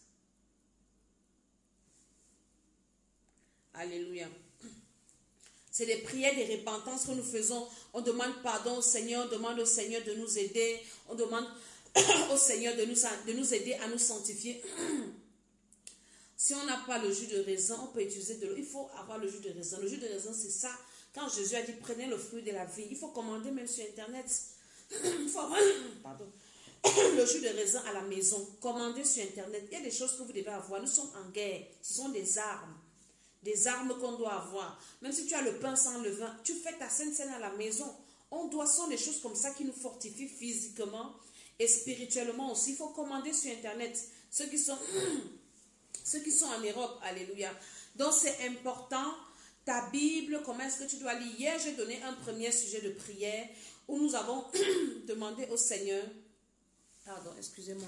Alléluia. C'est des prières de repentance que nous faisons. On demande pardon au Seigneur, on demande au Seigneur de nous aider. On demande au Seigneur de nous aider à nous sanctifier. Si on n'a pas le jus de raisin, on peut utiliser de l'eau. Il faut avoir le jus de raisin. Le jus de raisin, c'est ça. Quand Jésus a dit, prenez le fruit de la vie, il faut commander même sur Internet. Il faut avoir le jus de raisin à la maison. Commandez sur Internet. Il y a des choses que vous devez avoir. Nous sommes en guerre. Ce sont des armes. Des armes qu'on doit avoir. Même si tu as le pain sans levain, tu fais ta sainte scène à la maison. Ce sont des choses comme ça qui nous fortifient physiquement et spirituellement aussi. Il faut commander sur Internet. Ceux qui sont en Europe, alléluia. Donc c'est important, ta Bible, comment est-ce que tu dois lire? Hier, j'ai donné un premier sujet de prière où nous avons demandé au Seigneur, pardon, excusez-moi.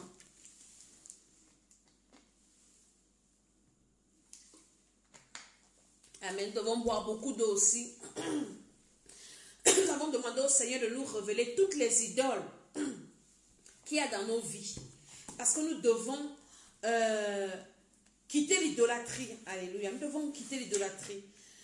Amen, nous devons boire beaucoup d'eau aussi. Nous avons demandé au Seigneur de nous révéler toutes les idoles qu'il y a dans nos vies. Parce que nous devons quitter l'idolâtrie. Alléluia. Nous devons quitter l'idolâtrie.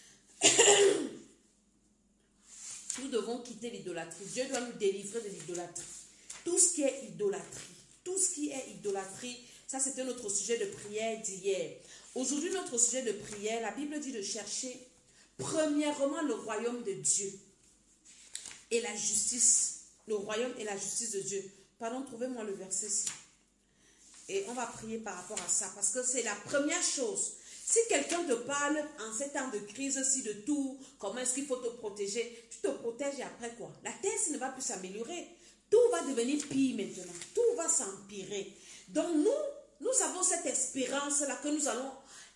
Nous devons quitter l'idolâtrie. Dieu doit nous délivrer de l'idolâtrie. Tout ce qui est idolâtrie. Tout ce qui est idolâtrie. Ça, c'était notre sujet de prière d'hier. Aujourd'hui, notre sujet de prière, la Bible dit de chercher premièrement le royaume de Dieu et la justice. Le royaume et la justice de Dieu. Pardon, trouvez-moi le verset ici. Et on va prier par rapport à ça. Parce que c'est la première chose. Si quelqu'un te parle en ces temps de crise aussi de tout, comment est-ce qu'il faut te protéger, tu te protèges et après quoi? La terre ne va plus s'améliorer. Tout va devenir pire maintenant. Tout va s'empirer. Donc nous avons cette espérance-là que nous avons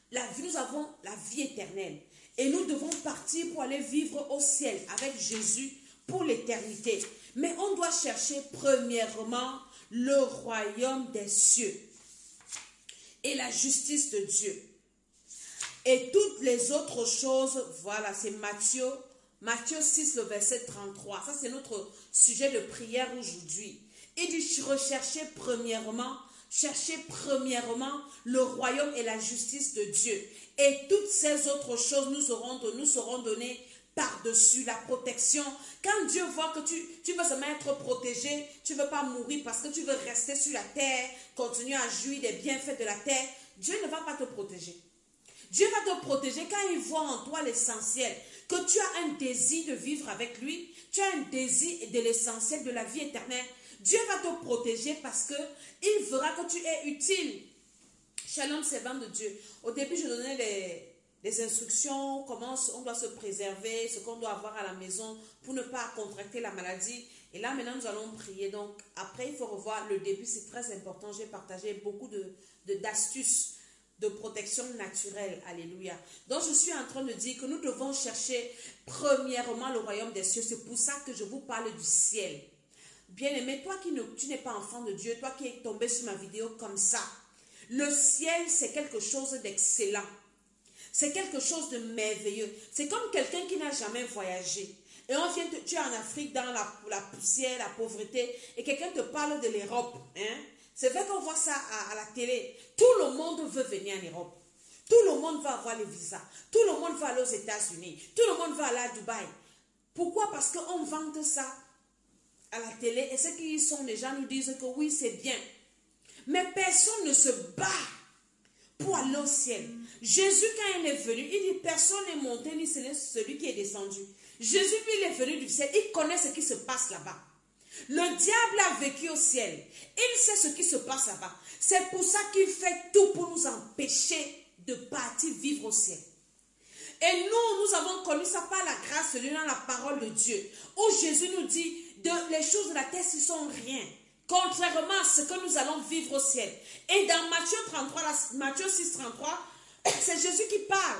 la vie éternelle. Et nous devons partir pour aller vivre au ciel avec Jésus pour l'éternité. Mais on doit chercher premièrement le royaume des cieux et la justice de Dieu. Et toutes les autres choses, voilà, c'est Matthieu 6, le verset 33. Ça, c'est notre sujet de prière aujourd'hui. Il dit, cherchez premièrement le royaume et la justice de Dieu. Et toutes ces autres choses nous seront données par-dessus la protection. Quand Dieu voit que tu veux seulement être protégé, tu ne veux pas mourir parce que tu veux rester sur la terre, continuer à jouir des bienfaits de la terre, Dieu ne va pas te protéger. Dieu va te protéger quand il voit en toi l'essentiel, que tu as un désir de vivre avec lui, tu as un désir de l'essentiel de la vie éternelle. Dieu va te protéger parce qu'il verra que tu es utile. Shalom, servant de Dieu. Au début, je donnais les instructions, comment on doit se préserver, ce qu'on doit avoir à la maison pour ne pas contracter la maladie. Et là, maintenant, nous allons prier. Donc, après, il faut revoir le début, c'est très important. J'ai partagé beaucoup d'astuces de protection naturelle. Alléluia. Donc, je suis en train de dire que nous devons chercher premièrement le royaume des cieux. C'est pour ça que je vous parle du ciel. Bien-aimé, toi tu n'es pas enfant de Dieu, toi qui es tombé sur ma vidéo comme ça, le ciel, c'est quelque chose d'excellent. C'est quelque chose de merveilleux. C'est comme quelqu'un qui n'a jamais voyagé. Et on vient, tu es en Afrique dans la poussière, la pauvreté, et quelqu'un te parle de l'Europe. Hein? C'est vrai qu'on voit ça à la télé. Tout le monde veut venir en Europe. Tout le monde va avoir les visas. Tout le monde va aller aux États-Unis. Tout le monde va aller à Dubaï. Pourquoi? Parce qu'on vante ça à la télé. Et ceux qui y sont, les gens nous disent que oui, c'est bien. Mais personne ne se bat pour aller au ciel. Jésus, quand il est venu, il dit, personne n'est monté ni celui qui est descendu. Jésus, lui, il est venu du ciel. Il connaît ce qui se passe là-bas. Le diable a vécu au ciel. Il sait ce qui se passe là-bas. C'est pour ça qu'il fait tout pour nous empêcher de partir vivre au ciel. Et nous avons connu ça par la grâce de Dieu dans la parole de Dieu. Où Jésus nous dit, les choses de la terre, ce sont rien. Contrairement à ce que nous allons vivre au ciel. Et dans Matthieu 6, 33, c'est Jésus qui parle.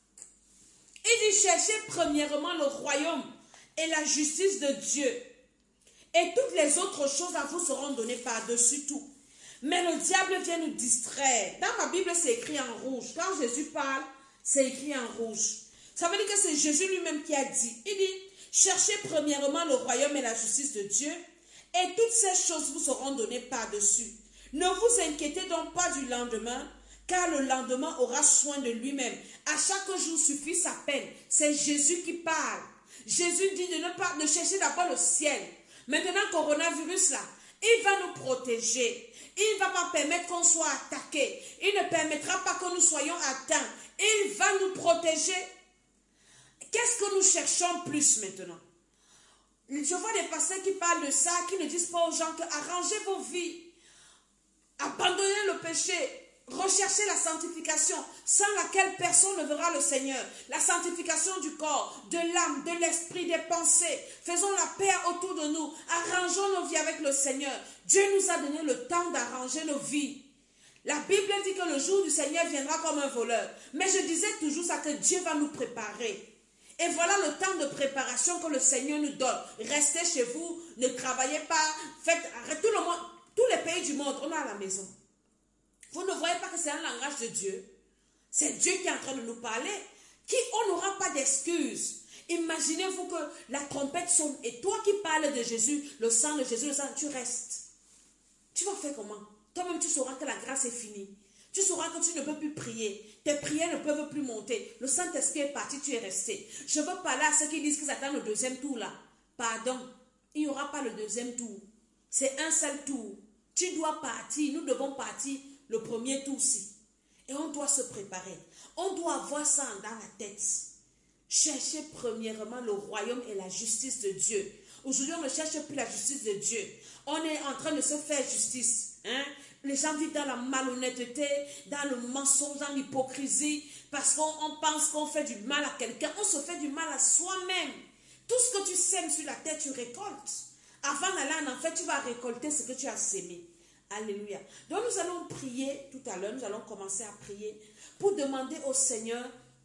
Il dit, cherchez premièrement le royaume et la justice de Dieu. Et toutes les autres choses à vous seront données par-dessus tout. Mais le diable vient nous distraire. Dans ma Bible, c'est écrit en rouge. Quand Jésus parle, c'est écrit en rouge. Ça veut dire que c'est Jésus lui-même qui a dit. Il dit, cherchez premièrement le royaume et la justice de Dieu. Et toutes ces choses vous seront données par-dessus. Ne vous inquiétez donc pas du lendemain, car le lendemain aura soin de lui-même. À chaque jour suffit sa peine. C'est Jésus qui parle. Jésus dit de chercher d'abord le ciel. Maintenant, coronavirus là, il va nous protéger. Il ne va pas permettre qu'on soit attaqué. Il ne permettra pas que nous soyons atteints. Il va nous protéger. Qu'est-ce que nous cherchons plus maintenant? Je vois des pasteurs qui parlent de ça, qui ne disent pas aux gens que arrangez vos vies. Abandonnez le péché. Recherchez la sanctification, sans laquelle personne ne verra le Seigneur. La sanctification du corps, de l'âme, de l'esprit, des pensées. Faisons la paix autour de nous. Arrangeons nos vies avec le Seigneur. Dieu nous a donné le temps d'arranger nos vies. La Bible dit que le jour du Seigneur viendra comme un voleur. Mais je disais toujours ça, que Dieu va nous préparer. Et voilà le temps de préparation que le Seigneur nous donne. Restez chez vous, ne travaillez pas, arrêtez tout le monde, tous les pays du monde, on est à la maison. Vous ne voyez pas que c'est un langage de Dieu? C'est Dieu qui est en train de nous parler. On n'aura pas d'excuses. Imaginez-vous que la trompette sonne et toi qui parles de Jésus, le sang de Jésus, tu restes. Tu vas faire comment? Toi-même, tu sauras que la grâce est finie. Tu sauras que tu ne peux plus prier. Tes prières ne peuvent plus monter. Le Saint-Esprit est parti, tu es resté. Je veux parler à ceux qui disent qu'ils attendent le deuxième tour là. Pardon, il n'y aura pas le deuxième tour. C'est un seul tour. Tu dois partir, nous devons partir le premier tour-ci. Et on doit se préparer. On doit avoir ça dans la tête. Cherchez premièrement le royaume et la justice de Dieu. Aujourd'hui, on ne cherche plus la justice de Dieu. On est en train de se faire justice. Les gens vivent dans la malhonnêteté, dans le mensonge, dans l'hypocrisie, parce qu'on pense qu'on fait du mal à quelqu'un. On se fait du mal à soi-même. Tout ce que tu sèmes sur la terre, tu récoltes. Avant d'aller en enfer, tu vas récolter ce que tu as sémé. Alléluia. Donc nous allons prier tout à l'heure, nous allons commencer à prier pour demander au Seigneur.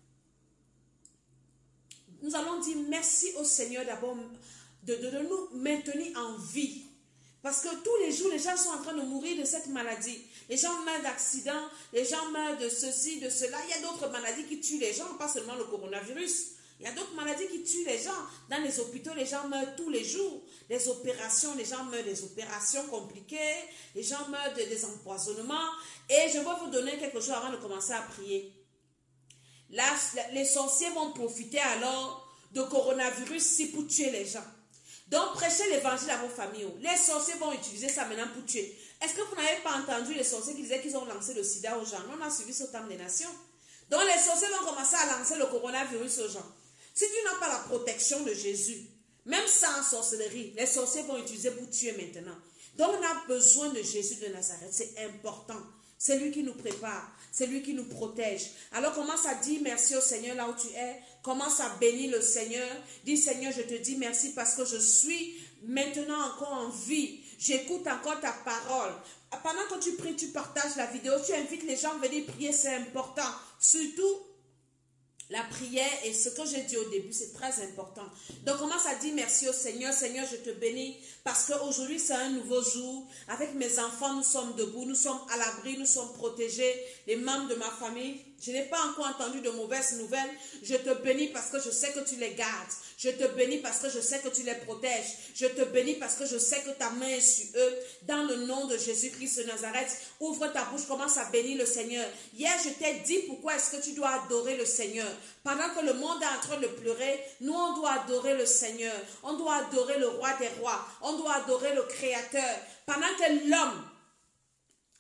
Nous allons dire merci au Seigneur d'abord de nous maintenir en vie. Parce que tous les jours, les gens sont en train de mourir de cette maladie. Les gens meurent d'accidents, les gens meurent de ceci, de cela. Il y a d'autres maladies qui tuent les gens, pas seulement le coronavirus. Il y a d'autres maladies qui tuent les gens. Dans les hôpitaux, les gens meurent tous les jours. Les opérations, les gens meurent des opérations compliquées. Les gens meurent des empoisonnements. Et je vais vous donner quelque chose avant de commencer à prier. Là, les sorciers vont profiter alors de coronavirus pour tuer les gens. Donc, prêchez l'évangile à vos familles. Les sorciers vont utiliser ça maintenant pour tuer. Est-ce que vous n'avez pas entendu les sorciers qui disaient qu'ils ont lancé le sida aux gens? On a suivi ce temps des nations. Donc, les sorciers vont commencer à lancer le coronavirus aux gens. Si tu n'as pas la protection de Jésus, même sans sorcellerie, les sorciers vont utiliser pour tuer maintenant. Donc, on a besoin de Jésus de Nazareth. C'est important. C'est lui qui nous prépare. C'est lui qui nous protège. Alors, commence à dire merci au Seigneur là où tu es. Commence à bénir le Seigneur. Dis, Seigneur, je te dis merci parce que je suis maintenant encore en vie. J'écoute encore ta parole. Pendant que tu pries, tu partages la vidéo. Tu invites les gens à venir prier. C'est important. Surtout, la prière et ce que j'ai dit au début, c'est très important. Donc, commence à dire merci au Seigneur. Seigneur, je te bénis parce qu'aujourd'hui, c'est un nouveau jour. Avec mes enfants, nous sommes debout, nous sommes à l'abri, nous sommes protégés. Les membres de ma famille, je n'ai pas encore entendu de mauvaises nouvelles. Je te bénis parce que je sais que tu les gardes. Je te bénis parce que je sais que tu les protèges. Je te bénis parce que je sais que ta main est sur eux. Dans le nom de Jésus-Christ de Nazareth, ouvre ta bouche, commence à bénir le Seigneur. Hier, je t'ai dit pourquoi est-ce que tu dois adorer le Seigneur. Pendant que le monde est en train de pleurer, nous, on doit adorer le Seigneur. On doit adorer le roi des rois. On doit adorer le Créateur. Pendant que l'homme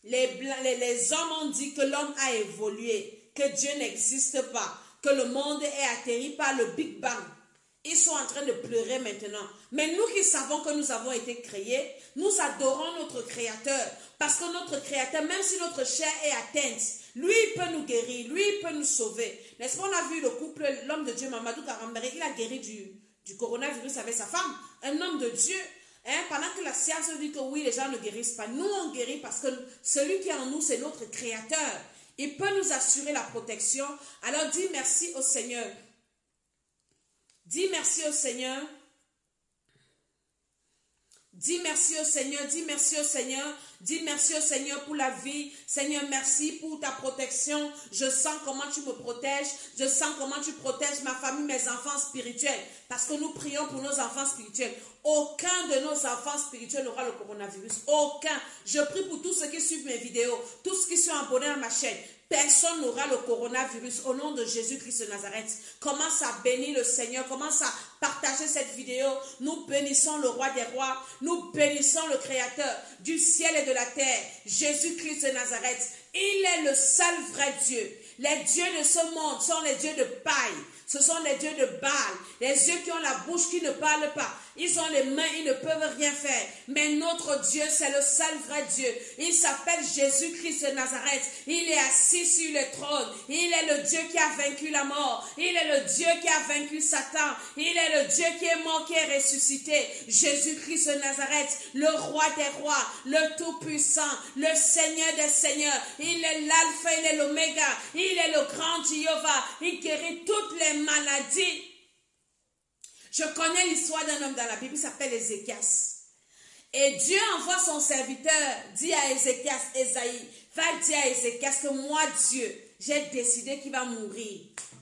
Les hommes ont dit que l'homme a évolué, que Dieu n'existe pas, que le monde est atterri par le Big Bang. Ils sont en train de pleurer maintenant. Mais nous qui savons que nous avons été créés, nous adorons notre Créateur. Parce que notre Créateur, même si notre chair est atteinte, lui, il peut nous guérir, lui, il peut nous sauver. N'est-ce pas, on a vu le couple, l'homme de Dieu, Mamadou Karambéré, il a guéri du coronavirus avec sa femme, un homme de Dieu. Pendant que la science dit que oui, les gens ne guérissent pas, nous on guérit parce que celui qui est en nous, c'est notre Créateur. Il peut nous assurer la protection. Alors dis merci au Seigneur. Dis merci au Seigneur. Dis merci au Seigneur, dis merci au Seigneur, dis merci au Seigneur pour la vie. Seigneur, merci pour ta protection. Je sens comment tu me protèges. Je sens comment tu protèges ma famille, mes enfants spirituels. Parce que nous prions pour nos enfants spirituels. Aucun de nos enfants spirituels n'aura le coronavirus. Aucun. Je prie pour tous ceux qui suivent mes vidéos, tous ceux qui sont abonnés à ma chaîne. Personne n'aura le coronavirus au nom de Jésus-Christ de Nazareth. Commence à bénir le Seigneur. Commence à partager cette vidéo. Nous bénissons le roi des rois. Nous bénissons le Créateur du ciel et de la terre. Jésus-Christ de Nazareth. Il est le seul vrai Dieu. Les dieux de ce monde sont les dieux de paille. Ce sont les dieux de Baal. Les dieux qui ont la bouche qui ne parlent pas. Ils ont les mains, ils ne peuvent rien faire. Mais notre Dieu, c'est le seul vrai Dieu. Il s'appelle Jésus-Christ de Nazareth. Il est assis sur le trône. Il est le Dieu qui a vaincu la mort. Il est le Dieu qui a vaincu Satan. Il est le Dieu qui est mort, qui est ressuscité. Jésus-Christ de Nazareth, le roi des rois, le tout-puissant, le Seigneur des seigneurs. Il est l'alpha, il est l'oméga. Il est le grand Jéhovah. Il guérit toutes les maladies. Je connais l'histoire d'un homme dans la Bible, il s'appelle Ézéchias. Et Dieu envoie son serviteur, dit à Ézéchias, Ésaïe, va dire à Ézéchias que moi, Dieu, j'ai décidé qu'il va mourir.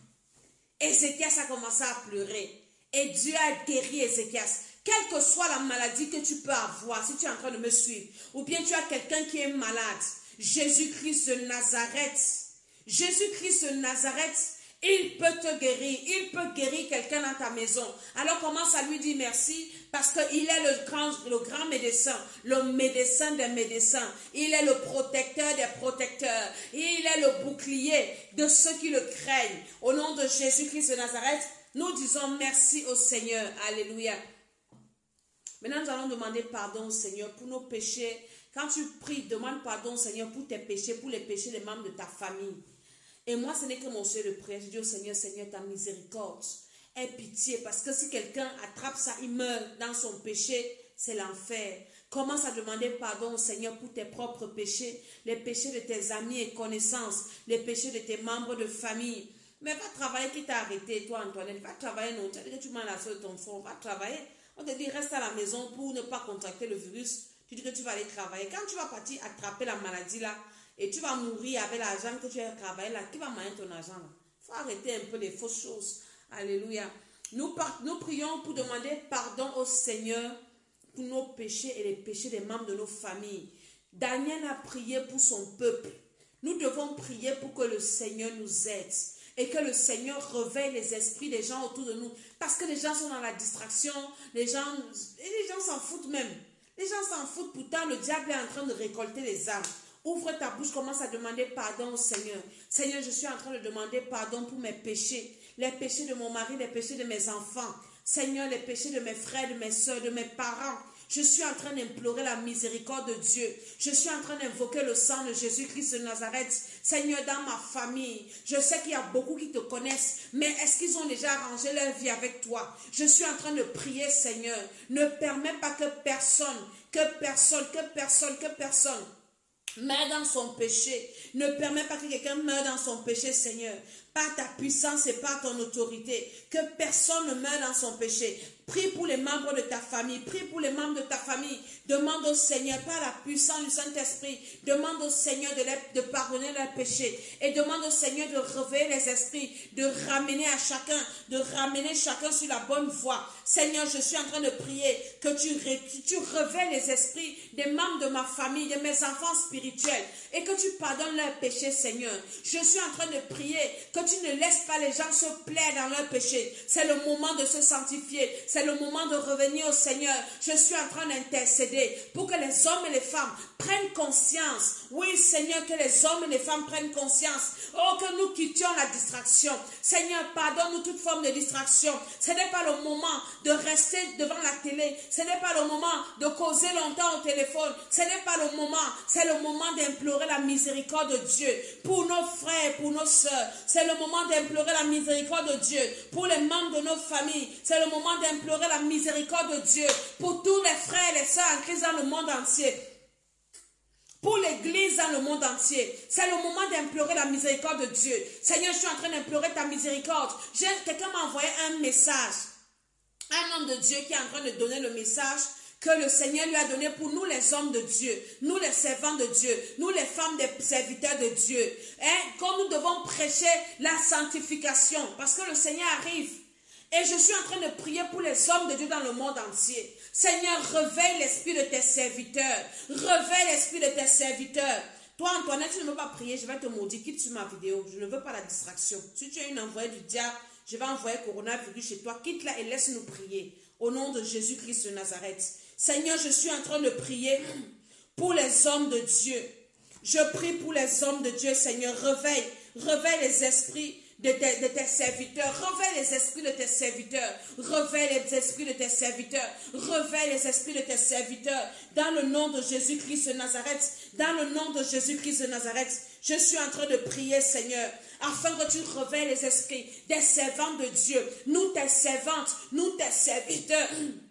Ézéchias a commencé à pleurer. Et Dieu a guéri Ézéchias. Quelle que soit la maladie que tu peux avoir, si tu es en train de me suivre, ou bien tu as quelqu'un qui est malade, Jésus-Christ de Nazareth, Jésus-Christ de Nazareth, il peut te guérir, il peut guérir quelqu'un dans ta maison. Alors commence à lui dire merci parce qu'il est le grand médecin, le médecin des médecins. Il est le protecteur des protecteurs. Il est le bouclier de ceux qui le craignent. Au nom de Jésus-Christ de Nazareth, nous disons merci au Seigneur. Alléluia. Maintenant, nous allons demander pardon au Seigneur pour nos péchés. Quand tu pries, demande pardon au Seigneur pour tes péchés, pour les péchés des membres de ta famille. Et moi, ce n'est que mon sujet de prière. Je dis au Seigneur, Seigneur, ta miséricorde, aie pitié. Parce que si quelqu'un attrape ça, il meurt dans son péché, c'est l'enfer. Commence à demander pardon au Seigneur pour tes propres péchés, les péchés de tes amis et connaissances, les péchés de tes membres de famille. Mais va travailler, qui t'a arrêté, toi Antoinette, va travailler, non, tu as dit que tu m'as laissé de ton fond, va travailler. On te dit, reste à la maison pour ne pas contracter le virus. Tu dis que tu vas aller travailler. Quand tu vas partir attraper la maladie là, et tu vas mourir avec l'argent que tu as travaillé là. Qui va manger ton argent là? Il faut arrêter un peu les fausses choses. Alléluia. Nous prions pour demander pardon au Seigneur pour nos péchés et les péchés des membres de nos familles. Daniel a prié pour son peuple. Nous devons prier pour que le Seigneur nous aide. Et que le Seigneur réveille les esprits des gens autour de nous. Parce que les gens sont dans la distraction. Les gens s'en foutent même. Les gens s'en foutent. Pourtant, le diable est en train de récolter les âmes. Ouvre ta bouche, commence à demander pardon au Seigneur. Seigneur, je suis en train de demander pardon pour mes péchés. Les péchés de mon mari, les péchés de mes enfants. Seigneur, les péchés de mes frères, de mes soeurs, de mes parents. Je suis en train d'implorer la miséricorde de Dieu. Je suis en train d'invoquer le sang de Jésus-Christ de Nazareth. Seigneur, dans ma famille, je sais qu'il y a beaucoup qui te connaissent, mais est-ce qu'ils ont déjà arrangé leur vie avec toi? Je suis en train de prier, Seigneur. Ne permets pas que personne meurt dans son péché. Ne permets pas que quelqu'un meure dans son péché, Seigneur. Par ta puissance et par ton autorité. Que personne ne meure dans son péché. Prie pour les membres de ta famille. Prie pour les membres de ta famille. Demande au Seigneur, par la puissance du Saint-Esprit, demande au Seigneur de pardonner leurs péchés. Et demande au Seigneur de réveiller les esprits, de ramener chacun sur la bonne voie. Seigneur, je suis en train de prier que tu réveilles les esprits des membres de ma famille, de mes enfants spirituels, et que tu pardonnes leurs péchés, Seigneur. Je suis en train de prier que tu ne laisses pas les gens se plaire dans leurs péchés. C'est le moment de se sanctifier. C'est c'est le moment de revenir au Seigneur. Je suis en train d'intercéder pour que les hommes et les femmes prennent conscience. Oui, Seigneur, que les hommes et les femmes prennent conscience. Oh, que nous quittions la distraction. Seigneur, pardonne-nous toute forme de distraction. Ce n'est pas le moment de rester devant la télé. Ce n'est pas le moment de causer longtemps au téléphone. Ce n'est pas le moment. C'est le moment d'implorer la miséricorde de Dieu pour nos frères, pour nos sœurs. C'est le moment d'implorer la miséricorde de Dieu pour les membres de nos familles. C'est le moment d'implorer la miséricorde de Dieu pour tous les frères et les sœurs en Christ dans le monde entier. Pour l'église dans le monde entier. C'est le moment d'implorer la miséricorde de Dieu. Seigneur, je suis en train d'implorer ta miséricorde. Quelqu'un m'a envoyé un message. Un homme de Dieu qui est en train de donner le message que le Seigneur lui a donné pour nous les hommes de Dieu, nous les servants de Dieu, nous les femmes des serviteurs de Dieu. Quand nous devons prêcher la sanctification, parce que le Seigneur arrive. Et je suis en train de prier pour les hommes de Dieu dans le monde entier. Seigneur, réveille l'esprit de tes serviteurs. Réveille l'esprit de tes serviteurs. Toi, Antoinette, tu ne veux pas prier, je vais te maudire. Quitte sur ma vidéo. Je ne veux pas la distraction. Si tu es une envoyée du diable, je vais envoyer coronavirus chez toi. Quitte-la et laisse-nous prier. Au nom de Jésus-Christ de Nazareth. Seigneur, je suis en train de prier pour les hommes de Dieu. Je prie pour les hommes de Dieu, Seigneur. Réveille les esprits de tes serviteurs. Réveille les esprits de tes serviteurs. Réveille les esprits de tes serviteurs. Réveille les esprits de tes serviteurs. Dans le nom de Jésus-Christ de Nazareth. Dans le nom de Jésus-Christ de Nazareth. Je suis en train de prier, Seigneur, afin que tu réveilles les esprits des servants de Dieu. Nous, tes servantes, nous, tes serviteurs.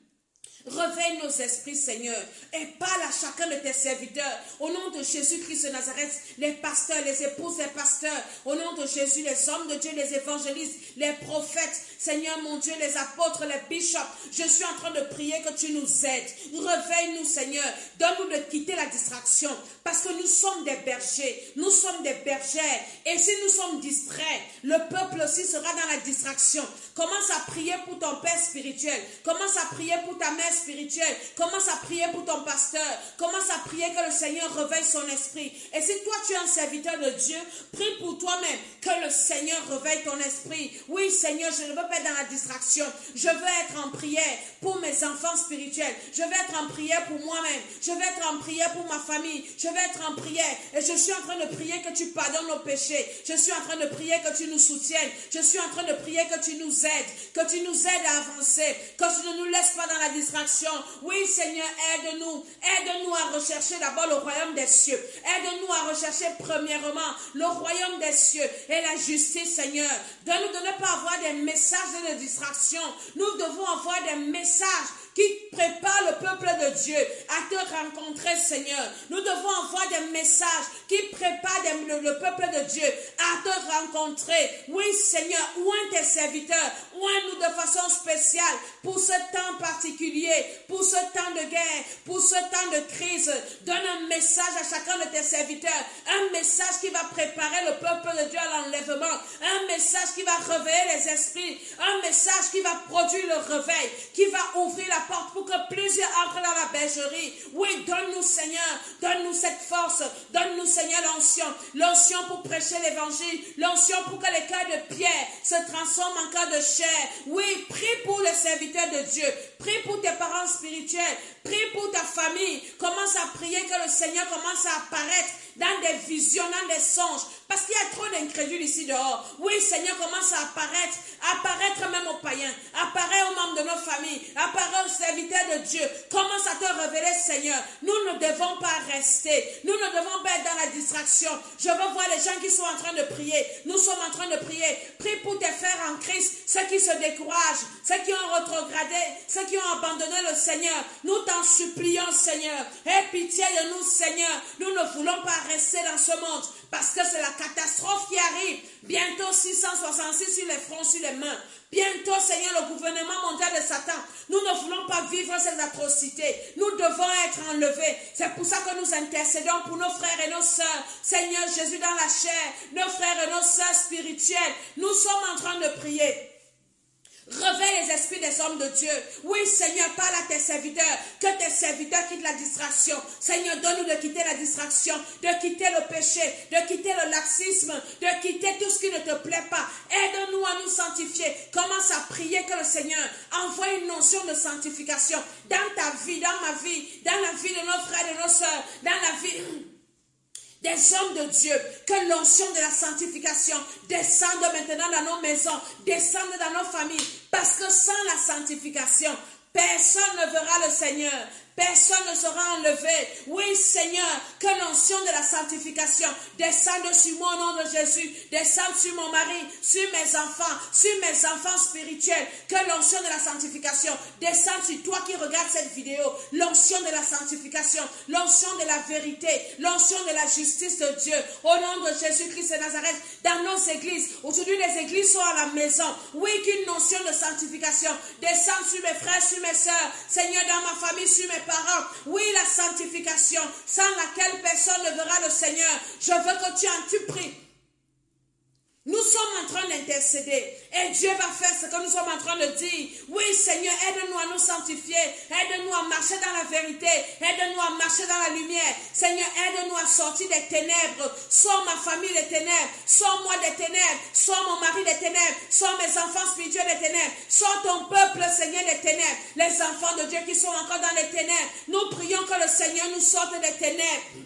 Réveille nos esprits, Seigneur, et parle à chacun de tes serviteurs. Au nom de Jésus-Christ de Nazareth, les pasteurs, les épouses des pasteurs. Au nom de Jésus, les hommes de Dieu, les évangélistes, les prophètes. Seigneur, mon Dieu, les apôtres, les bishops. Je suis en train de prier que tu nous aides. Réveille-nous, Seigneur. Donne-nous de quitter la distraction. Parce que nous sommes des bergers. Nous sommes des bergères. Et si nous sommes distraits, le peuple aussi sera dans la distraction. Commence à prier pour ton père spirituel. Commence à prier pour ta mère spirituelle. Commence à prier pour ton pasteur. Commence à prier que le Seigneur réveille son esprit. Et si toi tu es un serviteur de Dieu, prie pour toi-même que le Seigneur réveille ton esprit. Oui, Seigneur, je ne veux pas être dans la distraction. Je veux être en prière pour mes enfants spirituels. Je veux être en prière pour moi-même. Je veux être en prière pour ma famille. Je veux être en prière. Et je suis en train de prier que tu pardonnes nos péchés. Je suis en train de prier que tu nous soutiennes. Je suis en train de prier que tu nous aides. Que tu nous aides à avancer. Que tu ne nous laisses pas dans la distraction. Oui, Seigneur, aide-nous. Aide-nous à rechercher d'abord le royaume des cieux. Aide-nous à rechercher premièrement le royaume des cieux et la justice, Seigneur. Donne-nous de ne pas avoir des messages de distraction. Nous devons avoir des messages qui prépare le peuple de Dieu à te rencontrer, Seigneur. Nous devons avoir des messages qui préparent le peuple de Dieu à te rencontrer. Oui, Seigneur, oins tes serviteurs, oins-nous de façon spéciale pour ce temps particulier, pour ce temps de guerre, pour ce temps de crise. Donne un message à chacun de tes serviteurs, un message qui va préparer le peuple de Dieu à l'enlèvement, un message qui va réveiller les esprits, un message qui va produire le réveil, qui va ouvrir la porte pour que plusieurs entrent dans la bergerie. Oui, donne-nous, Seigneur, donne-nous cette force, donne-nous, Seigneur, l'onction pour prêcher l'évangile, l'onction pour que les cœurs de pierre se transforment en cœurs de chair. Oui, prie pour les serviteurs de Dieu, prie pour tes parents spirituels, prie pour ta famille. Commence à prier que le Seigneur commence à apparaître dans des visions, dans des songes, parce qu'il y a trop d'incrédules ici dehors. Oui, Seigneur, commence à apparaître même aux païens, apparaître aux membres de nos familles, apparaître aux serviteurs de Dieu. Commence à te révéler, Seigneur. Nous ne devons pas rester, nous ne devons pas être dans la distraction. Je veux voir les gens qui sont en train de prier. Nous sommes en train de prier. Prie pour tes frères en Christ, ceux qui se découragent, ceux qui ont rétrogradé, ceux qui ont abandonné le Seigneur. Nous t'en supplions, Seigneur. Aie pitié de nous, Seigneur. Nous ne voulons pas rester dans ce monde parce que c'est la catastrophe qui arrive. Bientôt 666 sur les fronts, sur les mains. Bientôt, Seigneur, le gouvernement mondial de Satan. Nous ne voulons pas vivre ces atrocités. Nous devons être enlevés. C'est pour ça que nous intercédons pour nos frères et nos sœurs. Seigneur Jésus, dans la chair, nos frères et nos sœurs spirituelles. Nous sommes en train de prier. Réveille les esprits des hommes de Dieu. Oui, Seigneur, parle à tes serviteurs. Que tes serviteurs quittent la distraction. Seigneur, donne-nous de quitter la distraction, de quitter le péché, de quitter le laxisme, de quitter tout ce qui ne te plaît pas. Aide-nous à nous sanctifier. Commence à prier que le Seigneur envoie une notion de sanctification dans ta vie, dans ma vie, dans la vie de nos frères et de nos sœurs, dans la vie des hommes de Dieu, que l'onction de la sanctification descende maintenant dans nos maisons, descende dans nos familles, parce que sans la sanctification, personne ne verra le Seigneur. Personne ne sera enlevé. Oui, Seigneur, que l'onction de la sanctification descende sur moi au nom de Jésus. Descende sur mon mari, sur mes enfants spirituels. Que l'onction de la sanctification descende sur toi qui regardes cette vidéo. L'onction de la sanctification, l'onction de la vérité, l'onction de la justice de Dieu. Au nom de Jésus-Christ de Nazareth, dans nos églises. Aujourd'hui, les églises sont à la maison. Oui, qu'une notion de sanctification descende sur mes frères, sur mes sœurs. Seigneur, dans ma famille, sur mes parents. Oui, la sanctification sans laquelle personne ne verra le Seigneur. Je veux que tu pries. Nous sommes en train d'intercéder et Dieu va faire ce que nous sommes en train de dire. Oui, Seigneur, aide-nous à nous sanctifier. Aide-nous à marcher dans la vérité. Aide-nous à marcher dans la lumière. Seigneur, aide-nous à sortir des ténèbres. Sors ma famille des ténèbres. Sors-moi des ténèbres. Sors mon mari des ténèbres. Sors mes enfants spirituels des ténèbres. Sors ton peuple, Seigneur, des ténèbres. Les enfants de Dieu qui sont encore dans les ténèbres. Nous prions que le Seigneur nous sorte des ténèbres.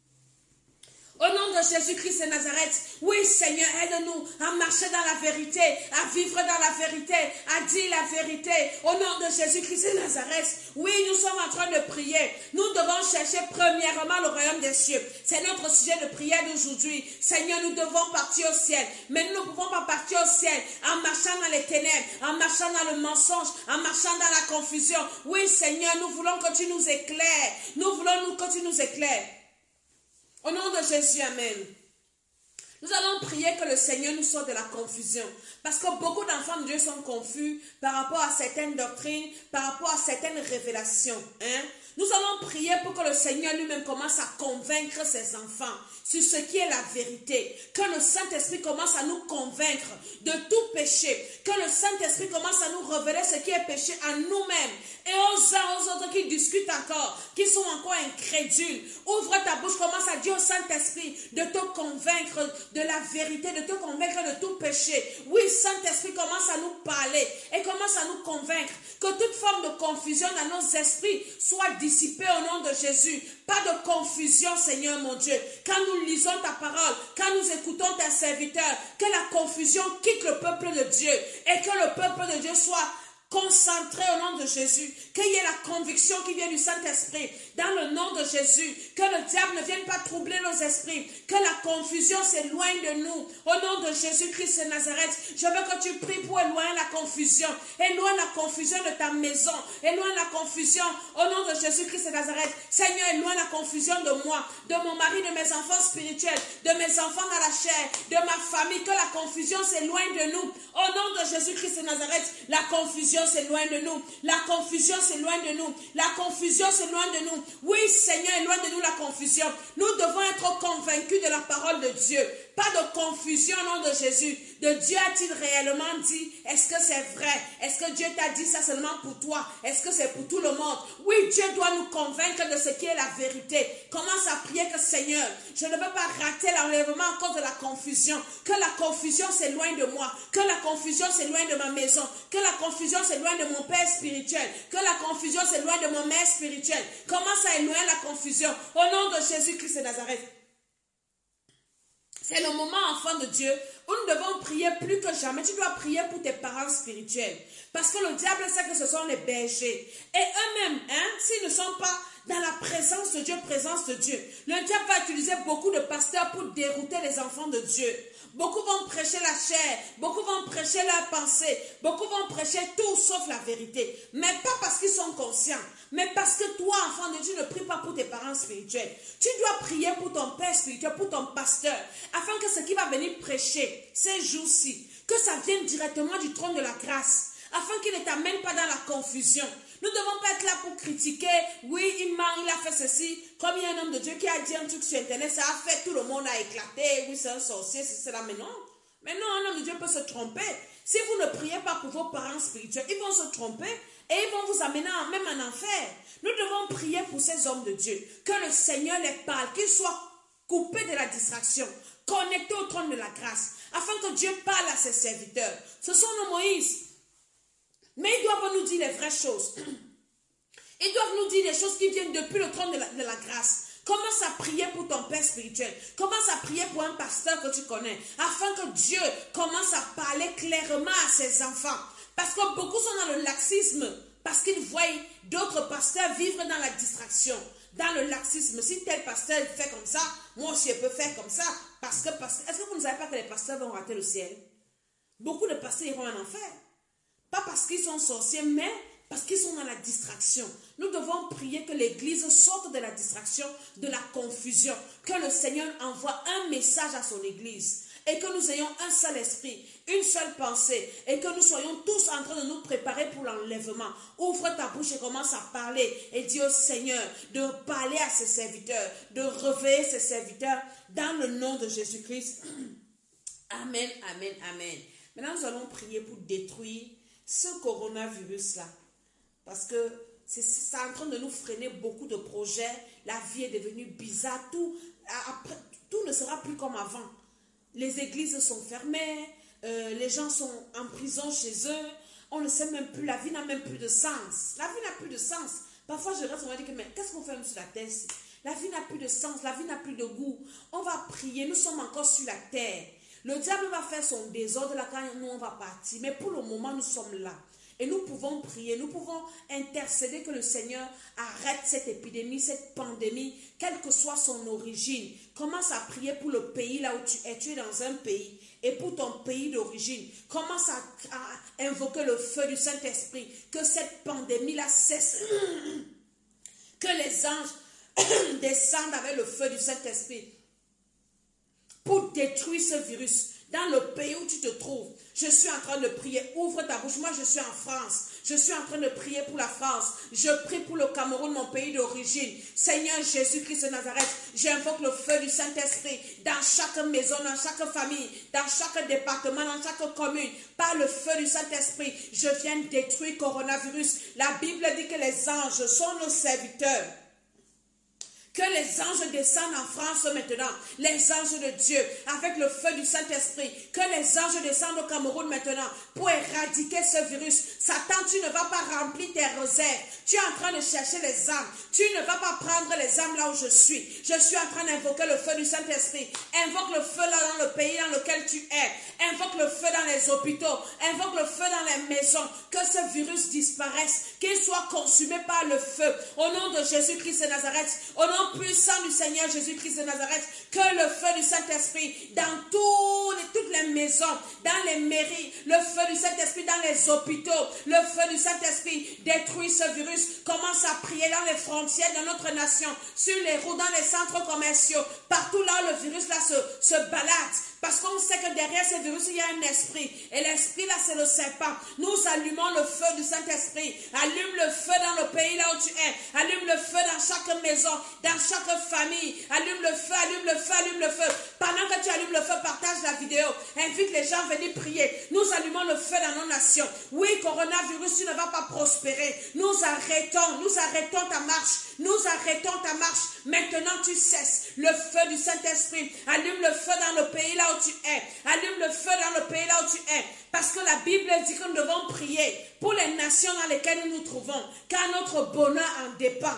Au nom de Jésus-Christ de Nazareth, oui Seigneur, aide-nous à marcher dans la vérité, à vivre dans la vérité, à dire la vérité. Au nom de Jésus-Christ de Nazareth, oui, nous sommes en train de prier. Nous devons chercher premièrement le royaume des cieux. C'est notre sujet de prière d'aujourd'hui. Seigneur, nous devons partir au ciel. Mais nous ne pouvons pas partir au ciel en marchant dans les ténèbres, en marchant dans le mensonge, en marchant dans la confusion. Oui Seigneur, nous voulons que tu nous éclaires. Nous voulons que tu nous éclaires. Au nom de Jésus, Amen. Nous allons prier que le Seigneur nous sorte de la confusion. Parce que beaucoup d'enfants de Dieu sont confus par rapport à certaines doctrines, par rapport à certaines révélations. Nous allons prier pour que le Seigneur lui-même commence à convaincre ses enfants sur ce qui est la vérité. Que le Saint-Esprit commence à nous convaincre de tout péché. Que le Saint-Esprit commence à nous révéler ce qui est péché à nous-mêmes. Et aux uns, aux autres qui discutent encore, qui sont encore incrédules. Ouvre ta bouche, commence à dire au Saint-Esprit de te convaincre de la vérité, de te convaincre de tout péché. Oui, Saint-Esprit commence à nous parler et commence à nous convaincre que toute forme de confusion dans nos esprits soit dissipée au nom de Jésus. Pas de confusion, Seigneur mon Dieu. Quand nous lisons ta parole, quand nous écoutons tes serviteurs, que la confusion quitte le peuple de Dieu et que le peuple de Dieu soit concentré au nom de Jésus, qu'il y ait la conviction qui vient du Saint-Esprit, dans le nom de Jésus, que le diable ne vienne pas troubler nos esprits, que la confusion s'éloigne de nous, au nom de Jésus-Christ de Nazareth. Je veux que tu pries pour éloigner la confusion de ta maison, éloigne la confusion, au nom de Jésus-Christ de Nazareth. Seigneur, éloigne la confusion de moi, de mon mari, de mes enfants spirituels, de mes enfants dans la chair, de ma famille, que la confusion s'éloigne de nous, au nom de Jésus-Christ de Nazareth. La confusion s'éloigne de nous. La confusion s'éloigne de nous. La confusion s'éloigne de nous. Oui, Seigneur, éloigne de nous la confusion. Nous devons être convaincus de la parole de Dieu. Pas de confusion au nom de Jésus. De Dieu a-t-il réellement dit? Est-ce que c'est vrai? Est-ce que Dieu t'a dit ça seulement pour toi? Est-ce que c'est pour tout le monde? Oui, Dieu doit nous convaincre de ce qui est la vérité. Commence à prier que Seigneur, je ne veux pas rater l'enlèvement à cause de la confusion. Que la confusion s'éloigne de moi. Que la confusion s'éloigne de ma maison. Que la confusion s'éloigne de mon père spirituel. Que la confusion s'éloigne de mon mère spirituelle. Commence à éloigner la confusion. Au nom de Jésus-Christ de Nazareth. C'est le moment, enfant de Dieu, où nous devons prier plus que jamais. Tu dois prier pour tes parents spirituels. Parce que le diable sait que ce sont les bergers. Et eux-mêmes, s'ils ne sont pas dans la présence de Dieu, le diable va utiliser beaucoup de pasteurs pour dérouter les enfants de Dieu. Beaucoup vont prêcher la chair, beaucoup vont prêcher leurs pensées, beaucoup vont prêcher tout sauf la vérité. Mais pas parce qu'ils sont conscients, mais parce que toi, enfant de Dieu, ne prie pas pour tes parents spirituels. Tu dois prier pour ton père spirituel, pour ton pasteur, afin que ce qui va venir prêcher ces jours-ci, que ça vienne directement du trône de la grâce, afin qu'il ne t'amène pas dans la confusion. Nous ne devons pas être là pour critiquer. Oui, il ment, il a fait ceci. Comme il y a un homme de Dieu qui a dit un truc sur Internet, ça a fait, tout le monde a éclaté. Oui, c'est un sorcier, c'est cela. Mais non, un homme de Dieu peut se tromper. Si vous ne priez pas pour vos parents spirituels, ils vont se tromper et ils vont vous amener même en enfer. Nous devons prier pour ces hommes de Dieu. Que le Seigneur les parle, qu'ils soient coupés de la distraction, connectés au trône de la grâce, afin que Dieu parle à ses serviteurs. Ce sont nos Moïse. Mais ils doivent nous dire les vraies choses. Ils doivent nous dire des choses qui viennent depuis le trône de la grâce. Commence à prier pour ton père spirituel. Commence à prier pour un pasteur que tu connais. Afin que Dieu commence à parler clairement à ses enfants. Parce que beaucoup sont dans le laxisme. Parce qu'ils voient d'autres pasteurs vivre dans la distraction. Dans le laxisme. Si tel pasteur fait comme ça, moi aussi je peux faire comme ça. Est-ce que vous ne savez pas que les pasteurs vont rater le ciel? Beaucoup de pasteurs iront en enfer. Pas parce qu'ils sont sorciers, mais parce qu'ils sont dans la distraction. Nous devons prier que l'Église sorte de la distraction, de la confusion. Que le Seigneur envoie un message à son Église. Et que nous ayons un seul esprit, une seule pensée. Et que nous soyons tous en train de nous préparer pour l'enlèvement. Ouvre ta bouche et commence à parler. Et dis au Seigneur de parler à ses serviteurs. De réveiller ses serviteurs dans le nom de Jésus-Christ. Amen, amen, amen. Maintenant, nous allons prier pour détruire ce coronavirus-là. Parce que c'est en train de nous freiner beaucoup de projets. La vie est devenue bizarre. Tout ne sera plus comme avant. Les églises sont fermées. Les gens sont en prison chez eux. On ne sait même plus. La vie n'a même plus de sens. La vie n'a plus de sens. Parfois, je reste, on va dire, mais qu'est-ce qu'on fait même sur la terre? La vie n'a plus de sens. La vie n'a plus de goût. On va prier. Nous sommes encore sur la terre. Le diable va faire son désordre là quand nous on va partir. Mais pour le moment, nous sommes là. Et nous pouvons prier, nous pouvons intercéder que le Seigneur arrête cette épidémie, cette pandémie, quelle que soit son origine. Commence à prier pour le pays là où tu es. Tu es dans un pays. Et pour ton pays d'origine, commence à invoquer le feu du Saint-Esprit. Que cette pandémie-là cesse. Que les anges descendent avec le feu du Saint-Esprit pour détruire ce virus. Dans le pays où tu te trouves, je suis en train de prier. Ouvre ta bouche. Moi, je suis en France. Je suis en train de prier pour la France. Je prie pour le Cameroun, mon pays d'origine. Seigneur Jésus-Christ de Nazareth, j'invoque le feu du Saint-Esprit dans chaque maison, dans chaque famille, dans chaque département, dans chaque commune. Par le feu du Saint-Esprit, je viens détruire coronavirus. La Bible dit que les anges sont nos serviteurs. Que les anges descendent en France maintenant, les anges de Dieu, avec le feu du Saint-Esprit. Que les anges descendent au Cameroun maintenant pour éradiquer ce virus. Satan, tu ne vas pas remplir tes réserves. Tu es en train de chercher les âmes. Tu ne vas pas prendre les âmes là où je suis. Je suis en train d'invoquer le feu du Saint-Esprit. Invoque le feu là dans le pays dans lequel tu es. Invoque le feu dans les hôpitaux. Invoque le feu dans les maisons. Que ce virus disparaisse. Qu'il soit consumé par le feu. Au nom de Jésus-Christ de Nazareth. Au nom puissant du Seigneur Jésus-Christ de Nazareth, que le feu du Saint-Esprit dans toutes les maisons, dans les mairies, le feu du Saint-Esprit dans les hôpitaux, le feu du Saint-Esprit détruit ce virus. Commence à prier dans les frontières de notre nation, sur les routes, dans les centres commerciaux, partout là où le virus là se balade. Parce qu'on sait que derrière ce virus, il y a un esprit. Et l'esprit là, c'est le serpent. Nous allumons le feu du Saint-Esprit. Allume le feu dans le pays là où tu es. Allume le feu dans chaque maison, dans chaque famille. Allume le feu, allume le feu, allume le feu. Pendant que tu allumes le feu, partage la vidéo. Invite les gens à venir prier. Nous allumons le feu dans nos nations. Oui, coronavirus, tu ne vas pas prospérer. Nous arrêtons ta marche. Nous arrêtons ta marche. Maintenant, tu cesses. Le feu du Saint-Esprit. Allume le feu dans le pays là où tu es. Allume le feu dans le pays là où tu es. Parce que la Bible dit que nous devons prier pour les nations dans lesquelles nous nous trouvons. Car notre bonheur en dépend.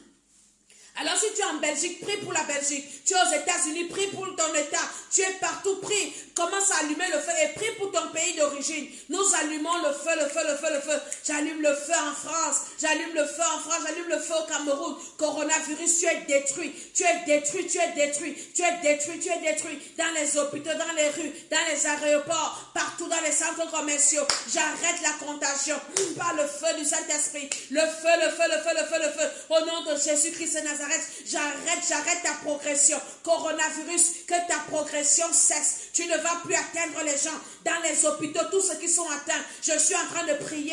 Alors si tu es en Belgique, prie pour la Belgique. Tu es aux États-Unis, prie pour ton État. Tu es partout, prie. Commence à allumer le feu et prie pour ton pays d'origine. Nous allumons le feu, le feu, le feu, le feu. J'allume le feu en France. J'allume le feu en France. J'allume le feu au Cameroun. Coronavirus, tu es détruit. Tu es détruit, tu es détruit. Tu es détruit, tu es détruit. Dans les hôpitaux, dans les rues, dans les aéroports, partout dans les centres commerciaux. J'arrête la contagion par le feu du Saint-Esprit. Le feu, le feu, le feu, le feu, le feu. Au nom de Jésus-Christ de Nazareth. J'arrête ta progression. Coronavirus, que ta progression cesse. Tu ne vas plus atteindre les gens dans les hôpitaux, tous ceux qui sont atteints. Je suis en train de prier pour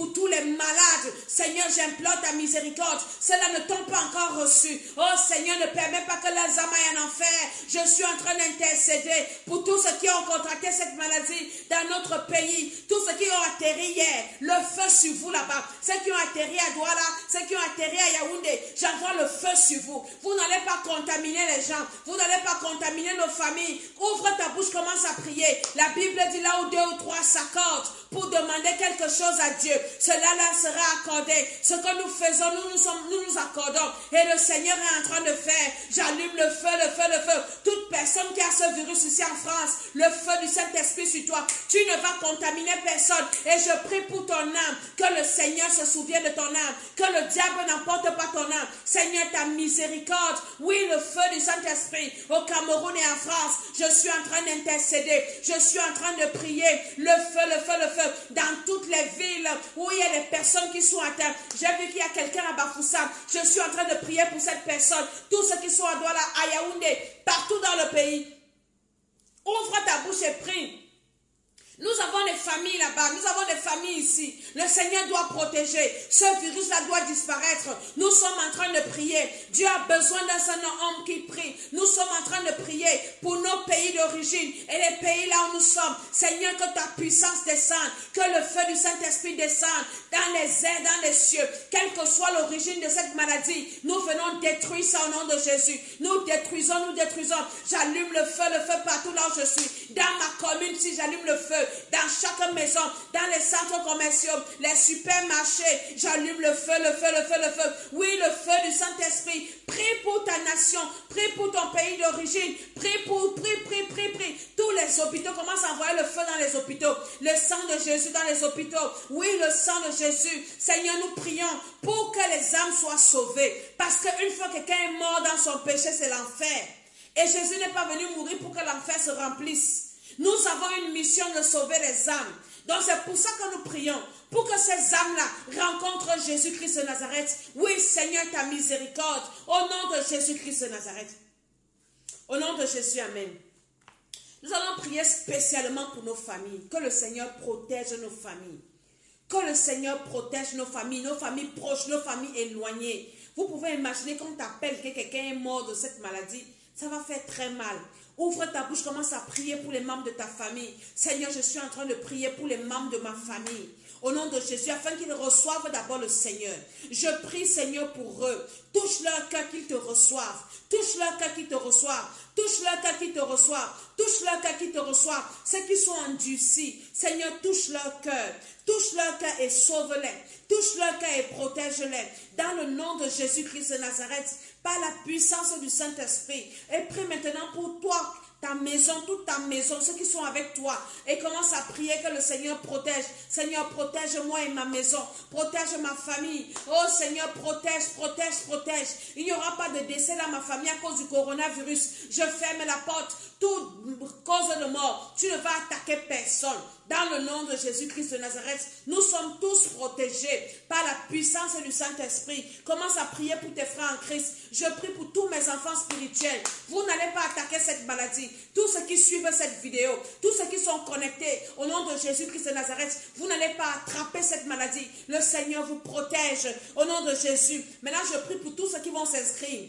pour tous les malades. Seigneur, j'implore ta miséricorde. Cela ne t'ont pas encore reçu. Oh Seigneur, ne permets pas que leurs âmes aillent en enfer. Je suis en train d'intercéder pour tous ceux qui ont contracté cette maladie dans notre pays. Tous ceux qui ont atterri hier. Le feu sur vous là-bas. Ceux qui ont atterri à Douala, ceux qui ont atterri à Yaoundé. J'envoie le feu sur vous. Vous n'allez pas contaminer les gens. Vous n'allez pas contaminer nos familles. Ouvre ta bouche, commence à prier. La Bible dit là où 2 ou 3 s'accordent pour demander quelque chose à Dieu, cela là sera accordé. Ce que nous faisons, nous nous accordons. Et le Seigneur est en train de faire. J'allume le feu, le feu, le feu. Toute personne qui a ce virus ici en France, le feu du Saint-Esprit sur toi. Tu ne vas contaminer personne. Et je prie pour ton âme, que le Seigneur se souvienne de ton âme, que le diable n'emporte pas ton âme. Seigneur, ta miséricorde, oui, le feu du Saint-Esprit au Cameroun et en France. Je suis en train d'intercéder. Je suis en train de prier. Le feu, le feu, le feu. Dans toutes les villes où il y a des personnes qui sont atteintes. J'ai vu qu'il y a quelqu'un à Bafoussam. Je suis en train de prier pour cette personne. Tous ceux qui sont à Douala, à Yaoundé, partout dans le pays. Ouvre ta bouche et prie. Nous avons des familles là-bas, nous avons des familles ici. Le Seigneur doit protéger. Ce virus-là doit disparaître. Nous sommes en train de prier. Dieu a besoin d'un seul homme qui prie. Nous sommes en train de prier pour nos pays d'origine et les pays là où nous sommes. Seigneur, que ta puissance descende, que le feu du Saint-Esprit descende dans les airs, dans les cieux. Quelle que soit l'origine de cette maladie, nous venons détruire ça au nom de Jésus. Nous détruisons, nous détruisons. J'allume le feu partout là où je suis. Dans ma commune, si j'allume le feu, dans chaque maison, dans les centres commerciaux, les supermarchés, j'allume le feu, le feu, le feu, le feu. Oui, le feu du Saint-Esprit. Prie pour ta nation, prie pour ton pays d'origine, prie. Tous les hôpitaux, commence à envoyer le feu dans les hôpitaux. Le sang de Jésus dans les hôpitaux. Oui, le sang de Jésus. Seigneur, nous prions pour que les âmes soient sauvées. Parce qu'une fois que quelqu'un est mort dans son péché, c'est l'enfer. Et Jésus n'est pas venu mourir pour que l'enfer se remplisse. Nous avons une mission de sauver les âmes. Donc c'est pour ça que nous prions. Pour que ces âmes-là rencontrent Jésus-Christ de Nazareth. Oui, Seigneur, ta miséricorde. Au nom de Jésus-Christ de Nazareth. Au nom de Jésus, Amen. Nous allons prier spécialement pour nos familles. Que le Seigneur protège nos familles. Que le Seigneur protège nos familles proches, nos familles éloignées. Vous pouvez imaginer quand on t'appelle que quelqu'un est mort de cette maladie. Ça va faire très mal. Ouvre ta bouche, commence à prier pour les membres de ta famille. Seigneur, je suis en train de prier pour les membres de ma famille. Au nom de Jésus, afin qu'ils reçoivent d'abord le Seigneur. Je prie, Seigneur, pour eux. Touche leur cœur qu'ils te reçoivent. Touche leur cœur qu'ils te reçoivent. Touche leur cœur qu'ils te reçoivent. Touche leur cœur qu'ils te reçoivent. Ceux qui sont endurcis, Seigneur, touche leur cœur. Touche leur cœur et sauve-les. Touche leur cœur et protège-les. Dans le nom de Jésus-Christ de Nazareth, par la puissance du Saint-Esprit. Et prie maintenant pour toi, ta maison, toute ta maison, ceux qui sont avec toi. Et commence à prier que le Seigneur protège. Seigneur, protège-moi et ma maison. Protège ma famille. Oh Seigneur, protège, protège, protège. Il n'y aura pas de décès dans ma famille à cause du coronavirus. Je ferme la porte. Toute cause de mort, tu ne vas attaquer personne. Dans le nom de Jésus-Christ de Nazareth, nous sommes tous protégés par la puissance du Saint-Esprit. Commence à prier pour tes frères en Christ. Je prie pour tous mes enfants spirituels. Vous n'allez pas attaquer cette maladie. Tous ceux qui suivent cette vidéo, tous ceux qui sont connectés au nom de Jésus-Christ de Nazareth, vous n'allez pas attraper cette maladie. Le Seigneur vous protège au nom de Jésus. Maintenant, je prie pour tous ceux qui vont s'inscrire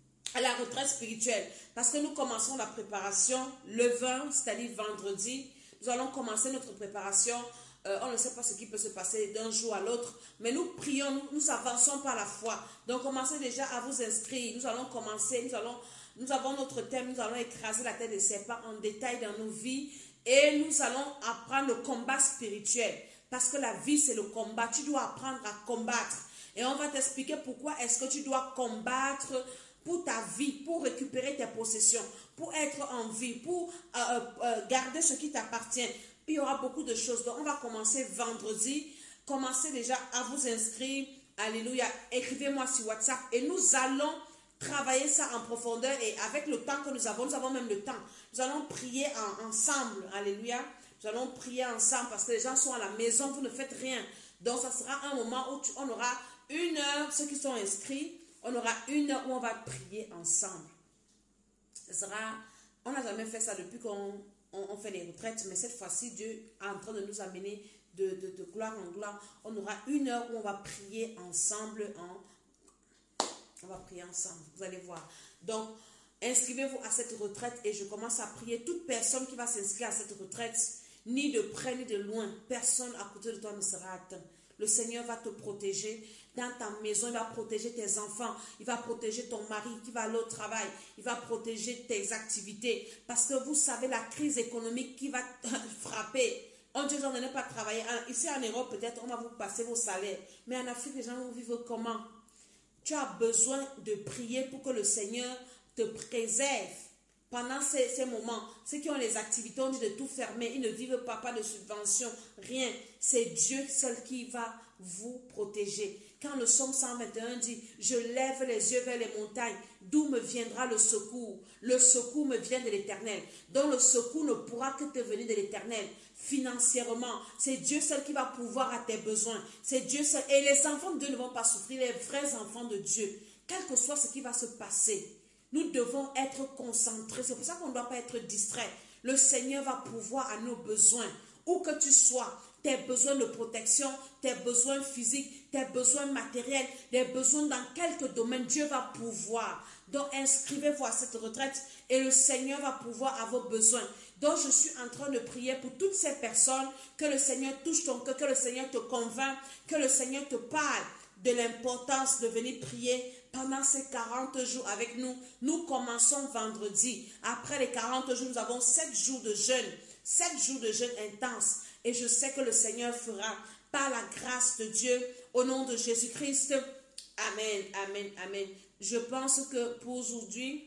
à la retraite spirituelle. Parce que nous commençons la préparation le 20, c'est-à-dire vendredi. Nous allons commencer notre préparation. On ne sait pas ce qui peut se passer d'un jour à l'autre. Mais nous prions, nous avançons par la foi. Donc commencez déjà à vous inscrire. Nous allons commencer, nous avons notre thème. Nous allons écraser la tête des serpents en détail dans nos vies. Et nous allons apprendre le combat spirituel. Parce que la vie, c'est le combat. Tu dois apprendre à combattre. Et on va t'expliquer pourquoi est-ce que tu dois combattre pour ta vie, pour récupérer tes possessions, pour être en vie, pour garder ce qui t'appartient. Il y aura beaucoup de choses. Donc, on va commencer vendredi. Commencez déjà à vous inscrire. Alléluia. Écrivez-moi sur WhatsApp et nous allons travailler ça en profondeur. Et avec le temps que nous avons même le temps. Nous allons prier ensemble. Alléluia. Nous allons prier ensemble parce que les gens sont à la maison. Vous ne faites rien. Donc, ça sera un moment où on aura 1 heure, ceux qui sont inscrits. On aura 1 heure où on va prier ensemble. On n'a jamais fait ça depuis qu'on fait les retraites, mais cette fois-ci, Dieu est en train de nous amener de gloire en gloire. On aura 1 heure où on va prier ensemble. On va prier ensemble, vous allez voir. Donc, inscrivez-vous à cette retraite et je commence à prier. Toute personne qui va s'inscrire à cette retraite, ni de près ni de loin, personne à côté de toi ne sera atteint. Le Seigneur va te protéger dans ta maison, il va protéger tes enfants, il va protéger ton mari qui va aller au travail, il va protéger tes activités. Parce que vous savez la crise économique qui va frapper. On dit, on n'est pas travailler. Ici en Europe, peut-être, on va vous passer vos salaires. Mais en Afrique, les gens vont vivre comment? Tu as besoin de prier pour que le Seigneur te préserve pendant ces moments. Ceux qui ont les activités, on dit de tout fermer. Ils ne vivent pas de subvention, rien. C'est Dieu seul qui va vous protéger. Quand le psaume 121 dit, je lève les yeux vers les montagnes, d'où me viendra le secours? Le secours me vient de l'Éternel. Donc le secours ne pourra que te venir de l'Éternel. Financièrement, c'est Dieu seul qui va pouvoir à tes besoins. C'est Dieu seul. Et les enfants de Dieu ne vont pas souffrir, les vrais enfants de Dieu. Quel que soit ce qui va se passer, nous devons être concentrés. C'est pour ça qu'on ne doit pas être distrait. Le Seigneur va pouvoir à nos besoins. Où que tu sois, tes besoins de protection, tes besoins physiques, tes besoins matériels, tes besoins dans quelques domaines, Dieu va pouvoir. Donc inscrivez-vous à cette retraite et le Seigneur va pouvoir à vos besoins. Donc je suis en train de prier pour toutes ces personnes, que le Seigneur touche ton cœur, que le Seigneur te convainc, que le Seigneur te parle de l'importance de venir prier pendant ces 40 jours avec nous. Nous commençons vendredi. Après les 40 jours, nous avons 7 jours de jeûne. 7 jours de jeûne intense. Et je sais que le Seigneur fera par la grâce de Dieu, au nom de Jésus-Christ. Amen, amen, amen. Je pense que pour aujourd'hui,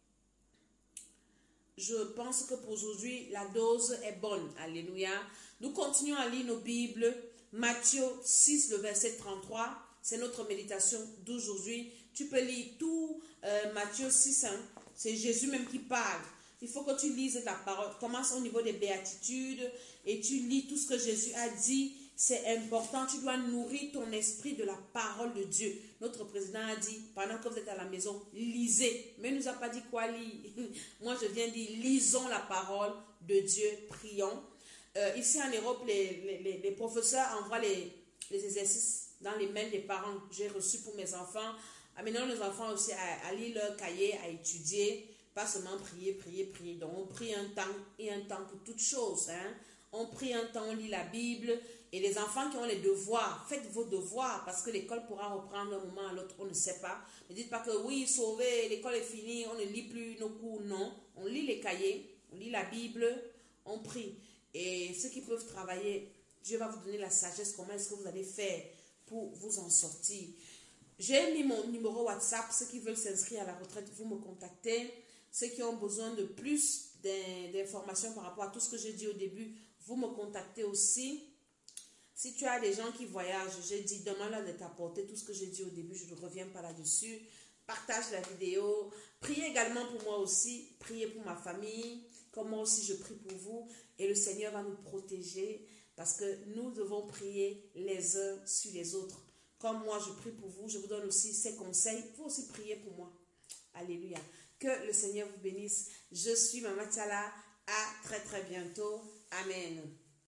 la dose est bonne. Alléluia. Nous continuons à lire nos Bibles. Matthieu 6, le verset 33. C'est notre méditation d'aujourd'hui. Tu peux lire tout Matthieu 6. Hein. C'est Jésus même qui parle. Il faut que tu lises la parole. Commence au niveau des béatitudes et tu lis tout ce que Jésus a dit. C'est important. Tu dois nourrir ton esprit de la parole de Dieu. Notre président a dit, pendant que vous êtes à la maison, lisez. Mais il ne nous a pas dit quoi lire. Moi, je viens dire, lisons la parole de Dieu, prions. Ici en Europe, les professeurs envoient les exercices dans les mails des parents. J'ai reçu pour mes enfants. Amenons les enfants aussi à lire leur cahier, à étudier. Pas seulement prier, prier, prier. Donc on prie un temps et un temps pour toutes choses. Hein? On prie un temps, on lit la Bible. Et les enfants qui ont les devoirs, faites vos devoirs parce que l'école pourra reprendre un moment à l'autre, on ne sait pas. Ne dites pas que oui, sauvé, l'école est finie, on ne lit plus nos cours. Non, on lit les cahiers, on lit la Bible, on prie. Et ceux qui peuvent travailler, Dieu va vous donner la sagesse. Comment est-ce que vous allez faire pour vous en sortir? J'ai mis mon numéro WhatsApp. Ceux qui veulent s'inscrire à la retraite, vous me contactez. Ceux qui ont besoin de plus d'informations par rapport à tout ce que j'ai dit au début, vous me contactez aussi. Si tu as des gens qui voyagent, j'ai dit, demande-leur de t'apporter tout ce que j'ai dit au début. Je ne reviens pas là-dessus. Partage la vidéo. Priez également pour moi aussi. Priez pour ma famille. Comme moi aussi, je prie pour vous. Et le Seigneur va nous protéger parce que nous devons prier les uns sur les autres. Comme moi, je prie pour vous, je vous donne aussi ces conseils. Vous aussi priez pour moi. Alléluia. Que le Seigneur vous bénisse. Je suis Maman Tchala. À très très bientôt. Amen.